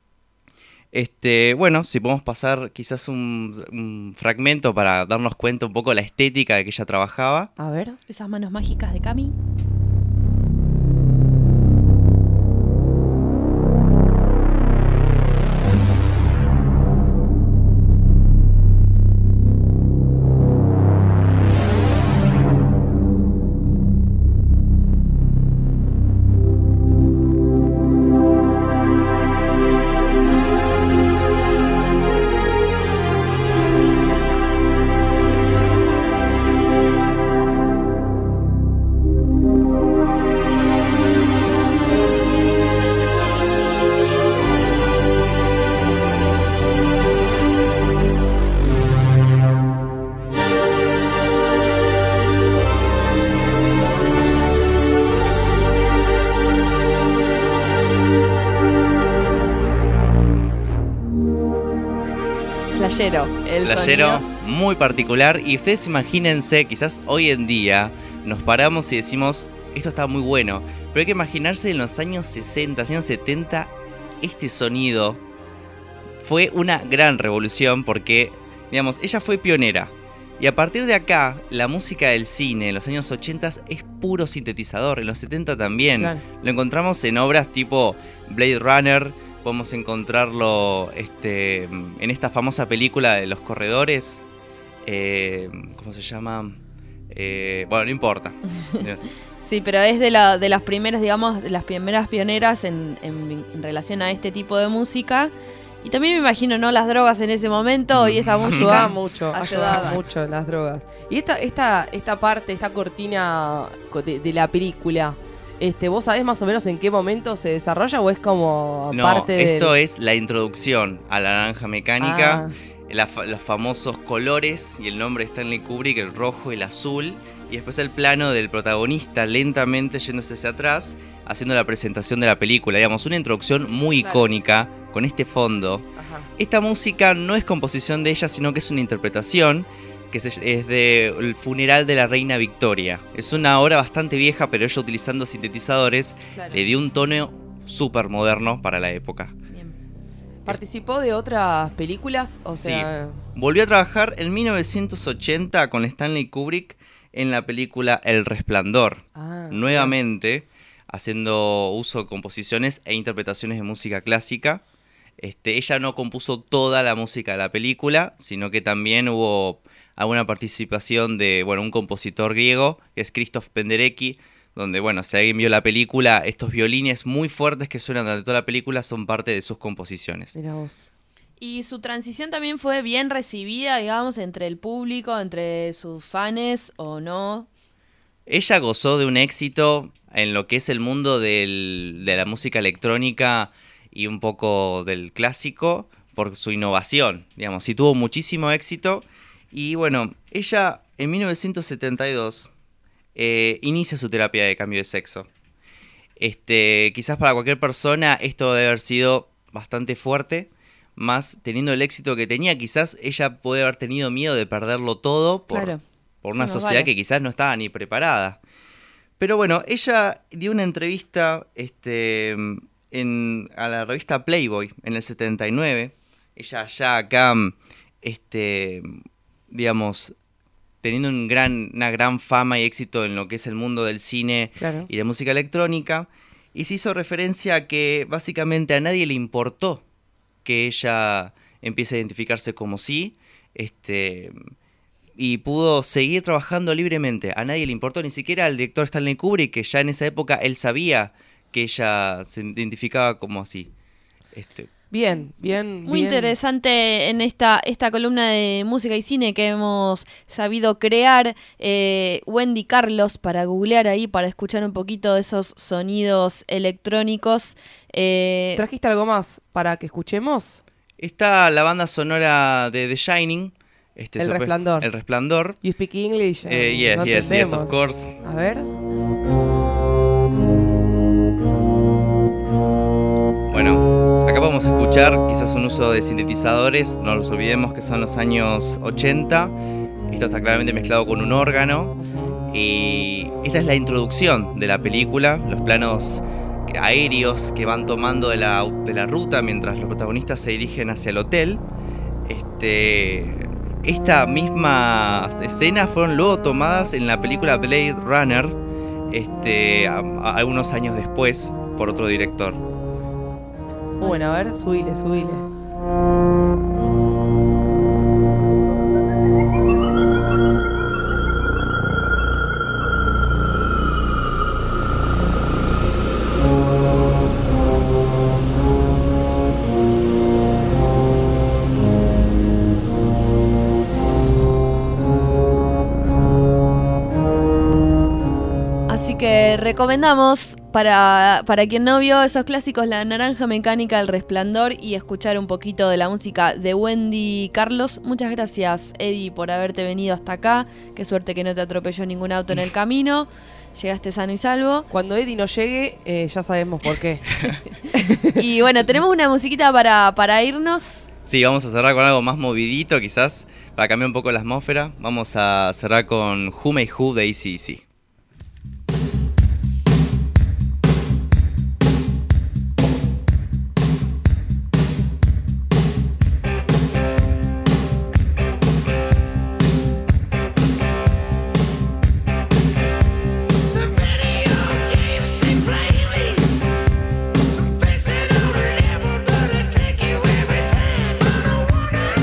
Bueno, si podemos pasar quizás un fragmento para darnos cuenta un poco la estética de que ella trabajaba. A ver, esas manos mágicas de Cami. Flashero, muy particular. Y ustedes imagínense, quizás hoy en día nos paramos y decimos, esto está muy bueno, pero hay que imaginarse en los años 60, años 70, este sonido fue una gran revolución porque, digamos, ella fue pionera. Y a partir de acá, la música del cine en los años 80 es puro sintetizador, en los 70 también. Claro. Lo encontramos en obras tipo Blade Runner, podemos encontrarlo en esta famosa película de los corredores, ¿cómo se llama? Bueno, no importa. Sí, pero es de las primeras, digamos, de las primeras pioneras en relación a este tipo de música. Y también me imagino, ¿no? Las drogas en ese momento y esta música ayudaba mucho las drogas. Y esta parte, esta cortina de la película, ¿vos sabés más o menos en qué momento se desarrolla o es como parte de...? No, esto es la introducción a La Naranja Mecánica, los famosos colores y el nombre de Stanley Kubrick, el rojo y el azul, y después el plano del protagonista lentamente yéndose hacia atrás, haciendo la presentación de la película. Digamos, una introducción muy icónica con este fondo. Esta música no es composición de ella, sino que es una interpretación que es del funeral de la reina Victoria. Es una obra bastante vieja, pero ella, utilizando sintetizadores, le dio un tono súper moderno para la época. ¿Participó de otras películas? Sí. Volvió a trabajar en 1980 con Stanley Kubrick en la película El Resplandor. Nuevamente haciendo uso de composiciones e interpretaciones de música clásica. Ella no compuso toda la música de la película, sino que también hubo alguna participación de un compositor griego, que es Krzysztof Penderecki, donde, si alguien vio la película, estos violines muy fuertes que suenan durante toda la película son parte de sus composiciones. Mirá vos. Y su transición también fue bien recibida, digamos, entre el público, entre sus fans, ¿o no? Ella gozó de un éxito en lo que es el mundo de la música electrónica y un poco del clásico por su innovación. Digamos, sí tuvo muchísimo éxito. Y ella en 1972 inicia su terapia de cambio de sexo. Quizás para cualquier persona esto debe haber sido bastante fuerte, más teniendo el éxito que tenía. Quizás ella puede haber tenido miedo de perderlo todo por una sociedad que quizás no estaba ni preparada. Pero ella dio una entrevista a la revista Playboy en el 79. Ella ya acá, teniendo una gran fama y éxito en lo que es el mundo del cine y de música electrónica, y se hizo referencia a que básicamente a nadie le importó que ella empiece a identificarse como sí, y pudo seguir trabajando libremente. A nadie le importó, ni siquiera al director Stanley Kubrick, que ya en esa época él sabía que ella se identificaba como así. Bien. Muy interesante en esta columna de música y cine que hemos sabido crear. Wendy Carlos, para googlear ahí, para escuchar un poquito de esos sonidos electrónicos. ¿Trajiste algo más para que escuchemos? Está la banda sonora de The Shining. El Resplandor. El Resplandor. You speak English? Yes, of course. A ver. Acá podemos escuchar quizás un uso de sintetizadores, no nos olvidemos que son los años 80, esto está claramente mezclado con un órgano, y esta es la introducción de la película, los planos aéreos que van tomando de la ruta mientras los protagonistas se dirigen hacia el hotel. Esta misma escena fueron luego tomadas en la película Blade Runner, algunos años después, por otro director. Bueno, a ver, subile. Así que recomendamos para quien no vio esos clásicos, La Naranja Mecánica, El Resplandor, y escuchar un poquito de la música de Wendy Carlos. Muchas gracias, Eddie, por haberte venido hasta acá. Qué suerte que no te atropelló ningún auto en el camino. Llegaste sano y salvo. Cuando Eddie no llegue, ya sabemos por qué. Y tenemos una musiquita para irnos. Sí, vamos a cerrar con algo más movidito, quizás, para cambiar un poco la atmósfera. Vamos a cerrar con Who Made Who de AC/DC.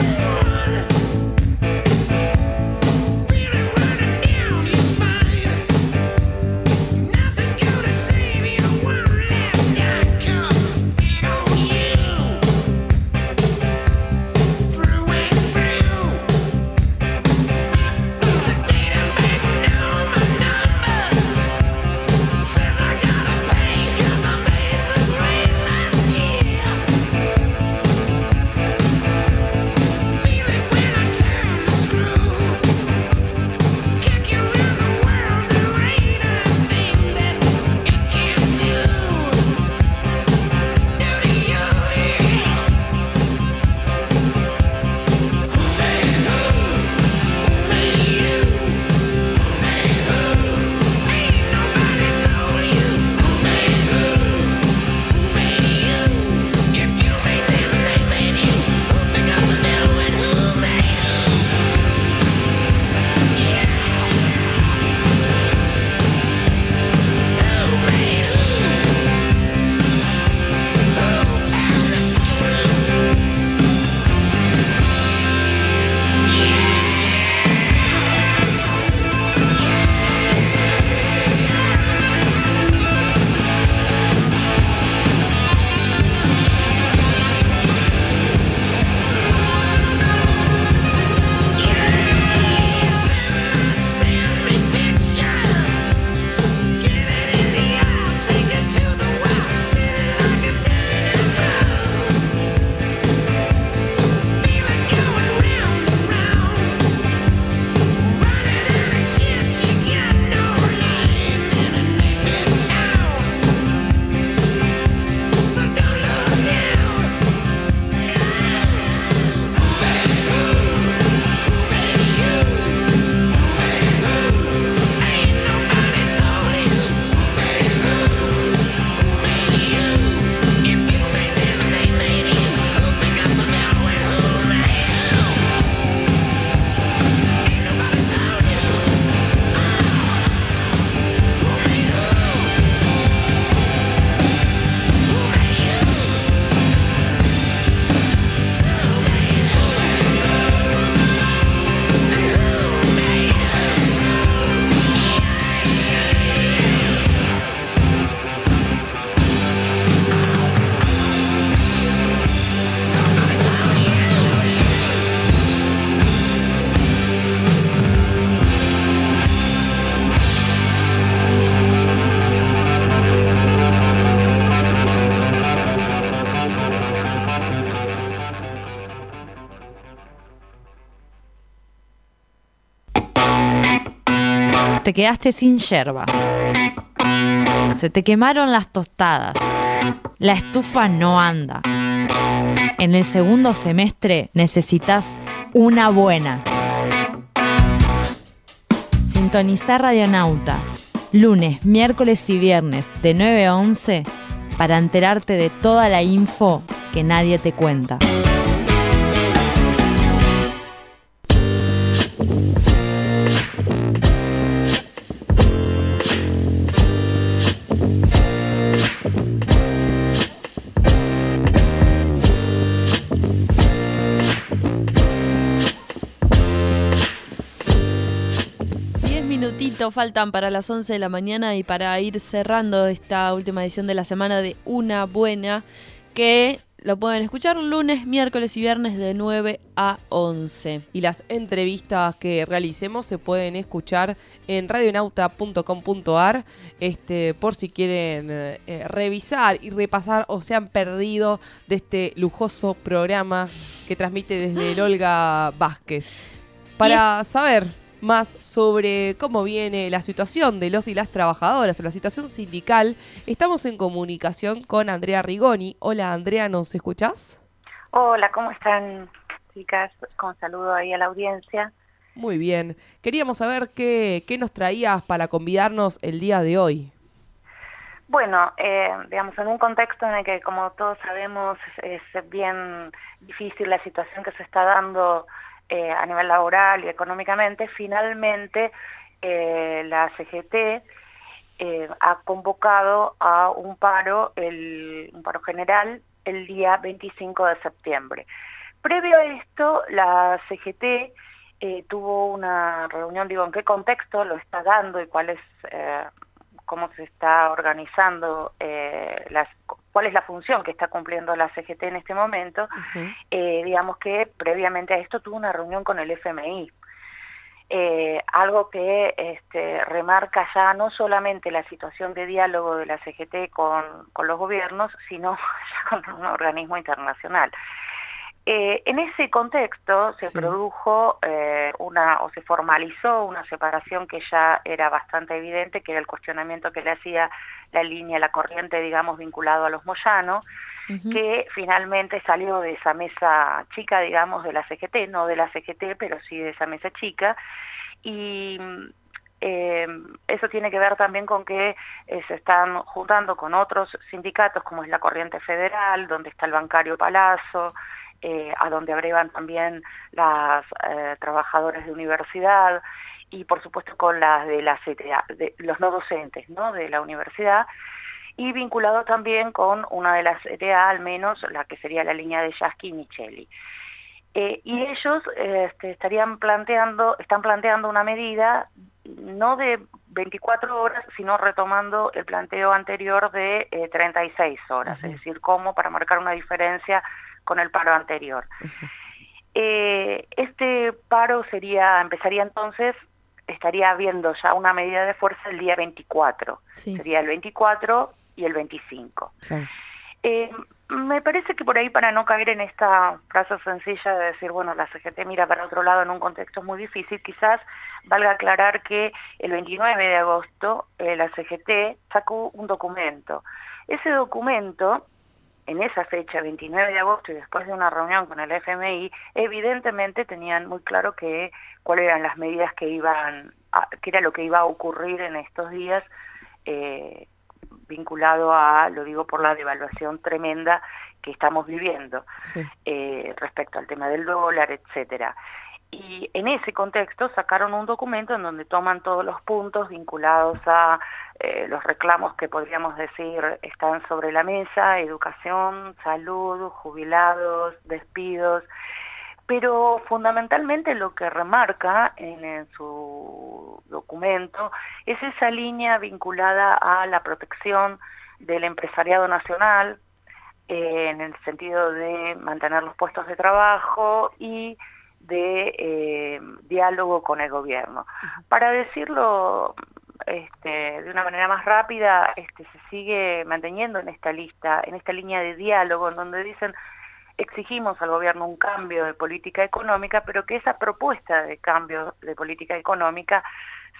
Feeling running down your spine. te quedaste sin yerba. Se te quemaron las tostadas. La estufa no anda. En el segundo semestre necesitas una buena. Sintonizá Radionauta, lunes, miércoles y viernes de 9 a 11 para enterarte de toda la info que nadie te cuenta. Faltan para las 11 de la mañana y para ir cerrando esta última edición de la semana de Una Buena, que lo pueden escuchar lunes, miércoles y viernes de 9 a 11. Y las entrevistas que realicemos se pueden escuchar en radionauta.com.ar, por si quieren revisar y repasar o se han perdido de este lujoso programa que transmite desde el Olga Vázquez. Para saber más sobre cómo viene la situación de los y las trabajadoras, la situación sindical, estamos en comunicación con Andrea Rigoni. Hola Andrea, ¿nos escuchás? Hola, ¿cómo están, chicas? Con saludo ahí a la audiencia. Muy bien. Queríamos saber qué nos traías para convidarnos el día de hoy. Bueno, digamos, en un contexto en el que, como todos sabemos, es bien difícil la situación que se está dando a nivel laboral y económicamente, finalmente la CGT ha convocado a un paro general el día 25 de septiembre. Previo a esto, la CGT tuvo una reunión, digo, ¿en qué contexto lo está dando y cuál es, cómo se está organizando, cuál es la función que está cumpliendo la CGT en este momento? Digamos que previamente a esto tuvo una reunión con el FMI. Algo que remarca ya no solamente la situación de diálogo de la CGT con los gobiernos, sino ya con un organismo internacional. En ese contexto se produjo se formalizó una separación que ya era bastante evidente, que era el cuestionamiento que le hacía la corriente, digamos, vinculado a los Moyano, que finalmente salió de esa mesa chica, digamos, de la CGT, no de la CGT, pero sí de esa mesa chica, y eso tiene que ver también con que se están juntando con otros sindicatos, como es la Corriente Federal, donde está el bancario Palazzo, a donde agregan también las trabajadores de universidad, y por supuesto con las de la CTA, de los no docentes, ¿no?, de la universidad, y vinculado también con una de las CTA, al menos la que sería la línea de Yasky y Micheli. Y ellos están planteando una medida no de 24 horas, sino retomando el planteo anterior de 36 horas, es decir, como para marcar una diferencia con el paro anterior. Este paro empezaría entonces, estaría habiendo ya una medida de fuerza el día 24, sería el 24 y el 25. Claro. Me parece que por ahí, para no caer en esta frase sencilla de decir, bueno, la CGT mira para otro lado en un contexto muy difícil, quizás valga aclarar que el 29 de agosto la CGT sacó un documento. Ese documento, en esa fecha, 29 de agosto, y después de una reunión con el FMI, evidentemente tenían muy claro cuáles eran las medidas que era lo que iba a ocurrir en estos días, vinculado a, lo digo por la devaluación tremenda que estamos viviendo, respecto al tema del dólar, etcétera. Y en ese contexto sacaron un documento en donde toman todos los puntos vinculados a los reclamos que podríamos decir están sobre la mesa: educación, salud, jubilados, despidos, pero fundamentalmente lo que remarca en su documento es esa línea vinculada a la protección del empresariado nacional, en el sentido de mantener los puestos de trabajo y de diálogo con el gobierno. Para decirlo de una manera más rápida, se sigue manteniendo en esta línea de diálogo, en donde dicen: exigimos al gobierno un cambio de política económica, pero que esa propuesta de cambio de política económica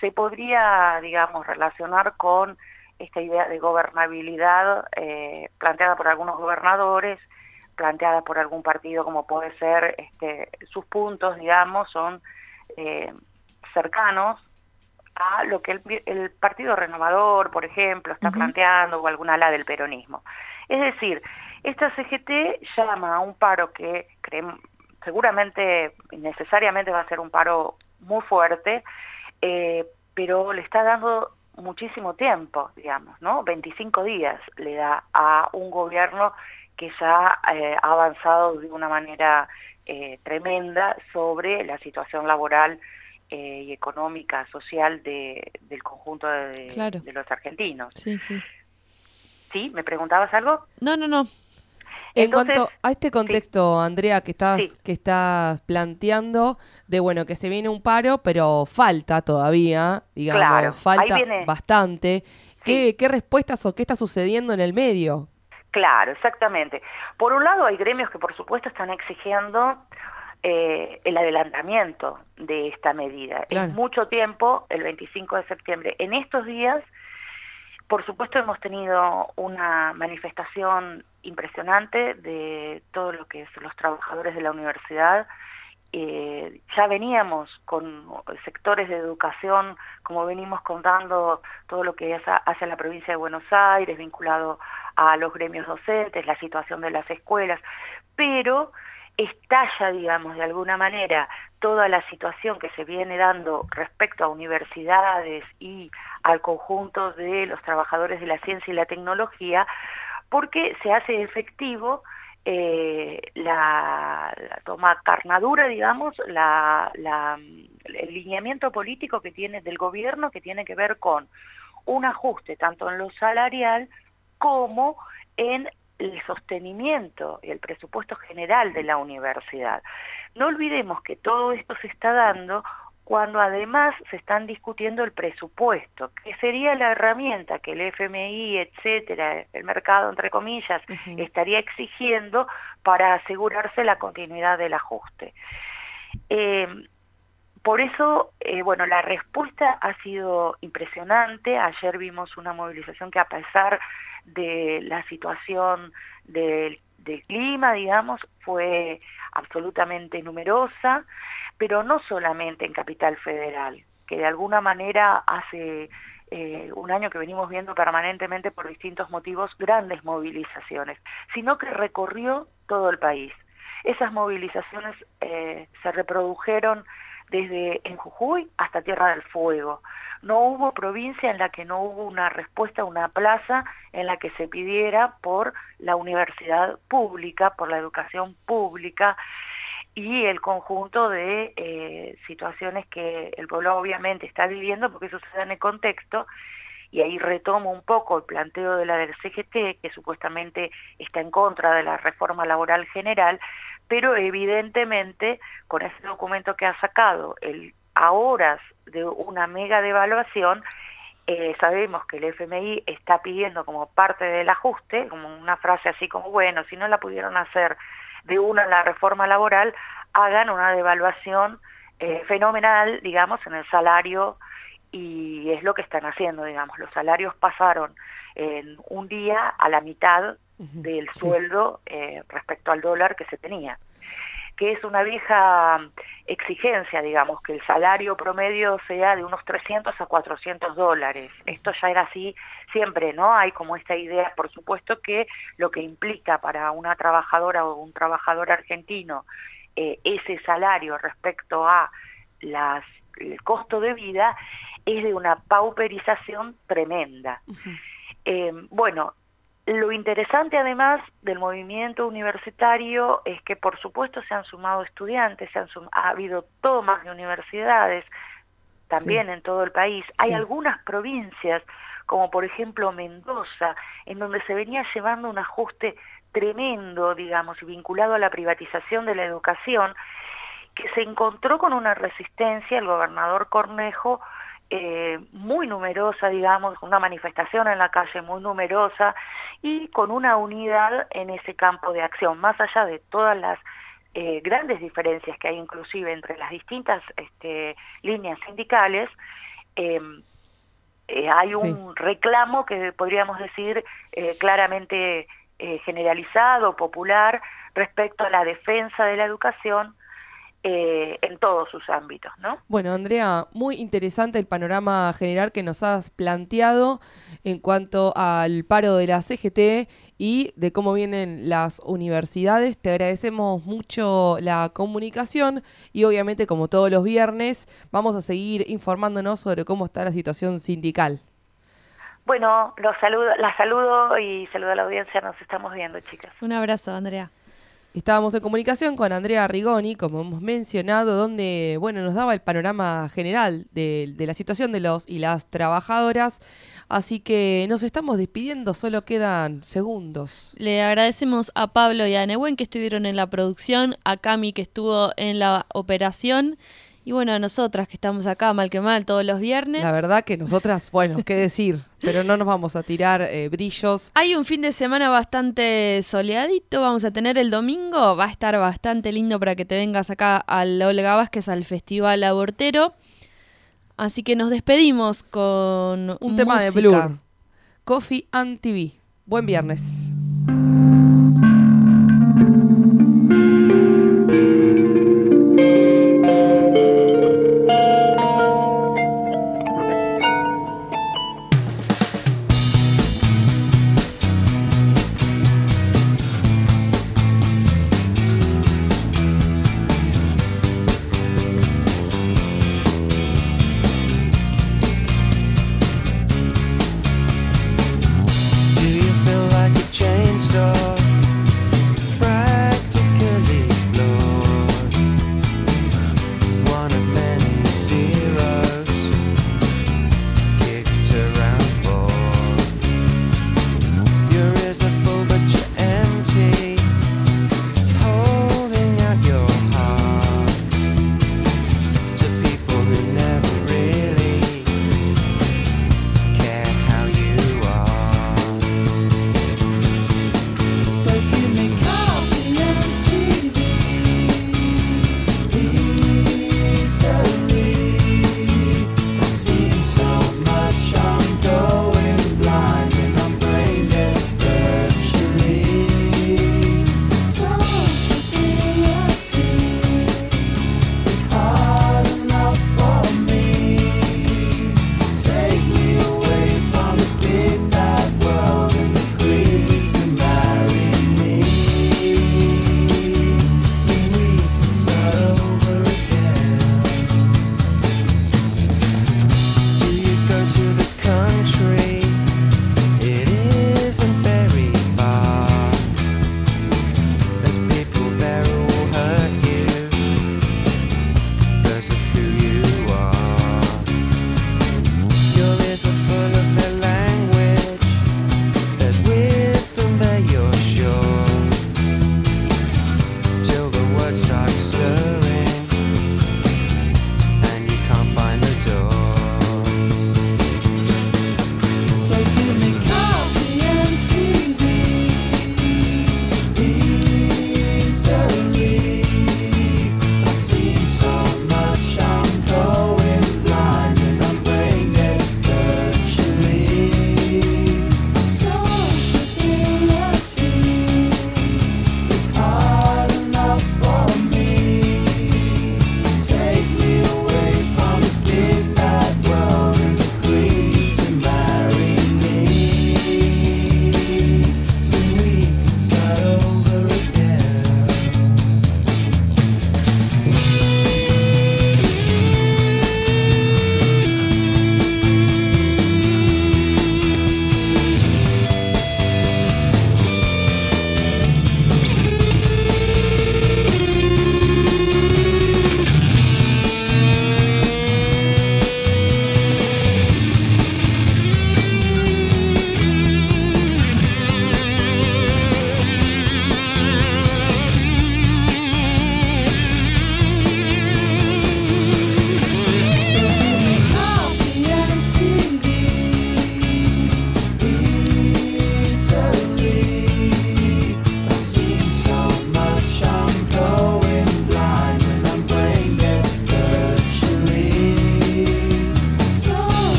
se podría, digamos, relacionar con esta idea de gobernabilidad planteada por algunos gobernadores, planteada por algún partido, como puede ser, sus puntos, digamos, son cercanos a lo que el Partido Renovador, por ejemplo, está planteando, o alguna ala del peronismo. Es decir, esta CGT llama a un paro que seguramente, necesariamente va a ser un paro muy fuerte, pero le está dando muchísimo tiempo, digamos, ¿no? 25 días le da a un gobierno que ya ha avanzado de una manera tremenda sobre la situación laboral y económica, social del conjunto de los argentinos. Sí, sí. ¿Sí? ¿Me preguntabas algo? No. En Entonces, cuanto a este contexto, sí. Andrea, que estás planteando, de bueno, que se viene un paro, pero falta todavía, digamos, claro, falta ahí viene, bastante. sí. ¿Qué respuestas o qué está sucediendo en el medio? Claro, exactamente. Por un lado hay gremios que por supuesto están exigiendo el adelantamiento de esta medida. Claro. Es mucho tiempo, el 25 de septiembre. En estos días, por supuesto, hemos tenido una manifestación impresionante de todo lo que es los trabajadores de la universidad. Ya veníamos con sectores de educación, como venimos contando, todo lo que hace la provincia de Buenos Aires, vinculado a los gremios docentes, la situación de las escuelas, pero estalla, digamos, de alguna manera toda la situación que se viene dando respecto a universidades y al conjunto de los trabajadores de la ciencia y la tecnología, porque se hace efectivo la toma carnadura, digamos, el lineamiento político que tiene del gobierno, que tiene que ver con un ajuste tanto en lo salarial como en el sostenimiento y el presupuesto general de la universidad. No olvidemos que todo esto se está dando cuando además se están discutiendo el presupuesto, que sería la herramienta que el FMI, etcétera, el mercado, entre comillas, estaría exigiendo para asegurarse la continuidad del ajuste. Por eso, bueno, la respuesta ha sido impresionante. Ayer vimos una movilización que, a pesar de la situación del clima, digamos, fue absolutamente numerosa, pero no solamente en Capital Federal, que de alguna manera hace un año que venimos viendo permanentemente por distintos motivos grandes movilizaciones, sino que recorrió todo el país. Esas movilizaciones se reprodujeron desde en Jujuy hasta Tierra del Fuego. No hubo provincia en la que no hubo una respuesta, una plaza en la que se pidiera por la universidad pública, por la educación pública y el conjunto de situaciones que el pueblo obviamente está viviendo, porque eso se da en el contexto. Y ahí retomo un poco el planteo de la del CGT, que supuestamente está en contra de la reforma laboral general, pero evidentemente con ese documento que ha sacado a horas de una mega devaluación, sabemos que el FMI está pidiendo como parte del ajuste, como una frase así como, bueno, si no la pudieron hacer de una en la reforma laboral, hagan una devaluación fenomenal, digamos, en el salario, y es lo que están haciendo, digamos. Los salarios pasaron en un día a la mitad del sueldo respecto al dólar que se tenía, que es una vieja exigencia, digamos, que el salario promedio sea de unos 300 a 400 dólares. Esto ya era así siempre, ¿no? Hay como esta idea, por supuesto, que lo que implica para una trabajadora o un trabajador argentino ese salario respecto a el costo de vida es de una pauperización tremenda. Bueno, lo interesante además del movimiento universitario es que por supuesto se han sumado estudiantes, ha habido tomas de universidades también en todo el país. Hay algunas provincias, como por ejemplo Mendoza, en donde se venía llevando un ajuste tremendo, digamos, vinculado a la privatización de la educación, que se encontró con una resistencia. El gobernador Cornejo, muy numerosa, digamos, una manifestación en la calle muy numerosa y con una unidad en ese campo de acción, más allá de todas las grandes diferencias que hay inclusive entre las distintas líneas sindicales. hay un reclamo que podríamos decir claramente generalizado, popular, respecto a la defensa de la educación en todos sus ámbitos, ¿no? Bueno, Andrea, muy interesante el panorama general que nos has planteado en cuanto al paro de la CGT y de cómo vienen las universidades. Te agradecemos mucho la comunicación y obviamente, como todos los viernes, vamos a seguir informándonos sobre cómo está la situación sindical. Bueno, la saludo y saludo a la audiencia, nos estamos viendo, chicas. Un abrazo, Andrea. Estábamos en comunicación con Andrea Rigoni, como hemos mencionado, donde nos daba el panorama general de la situación de los y las trabajadoras. Así que nos estamos despidiendo, solo quedan segundos. Le agradecemos a Pablo y a Nehuen que estuvieron en la producción, a Cami que estuvo en la operación. Y a nosotras que estamos acá, mal que mal, todos los viernes. La verdad que nosotras, qué decir, pero no nos vamos a tirar brillos. Hay un fin de semana bastante soleadito, vamos a tener el domingo, va a estar bastante lindo para que te vengas acá al Olga Vázquez, al Festival Abortero. Así que nos despedimos con un tema de Blur, Coffee and TV. Buen viernes.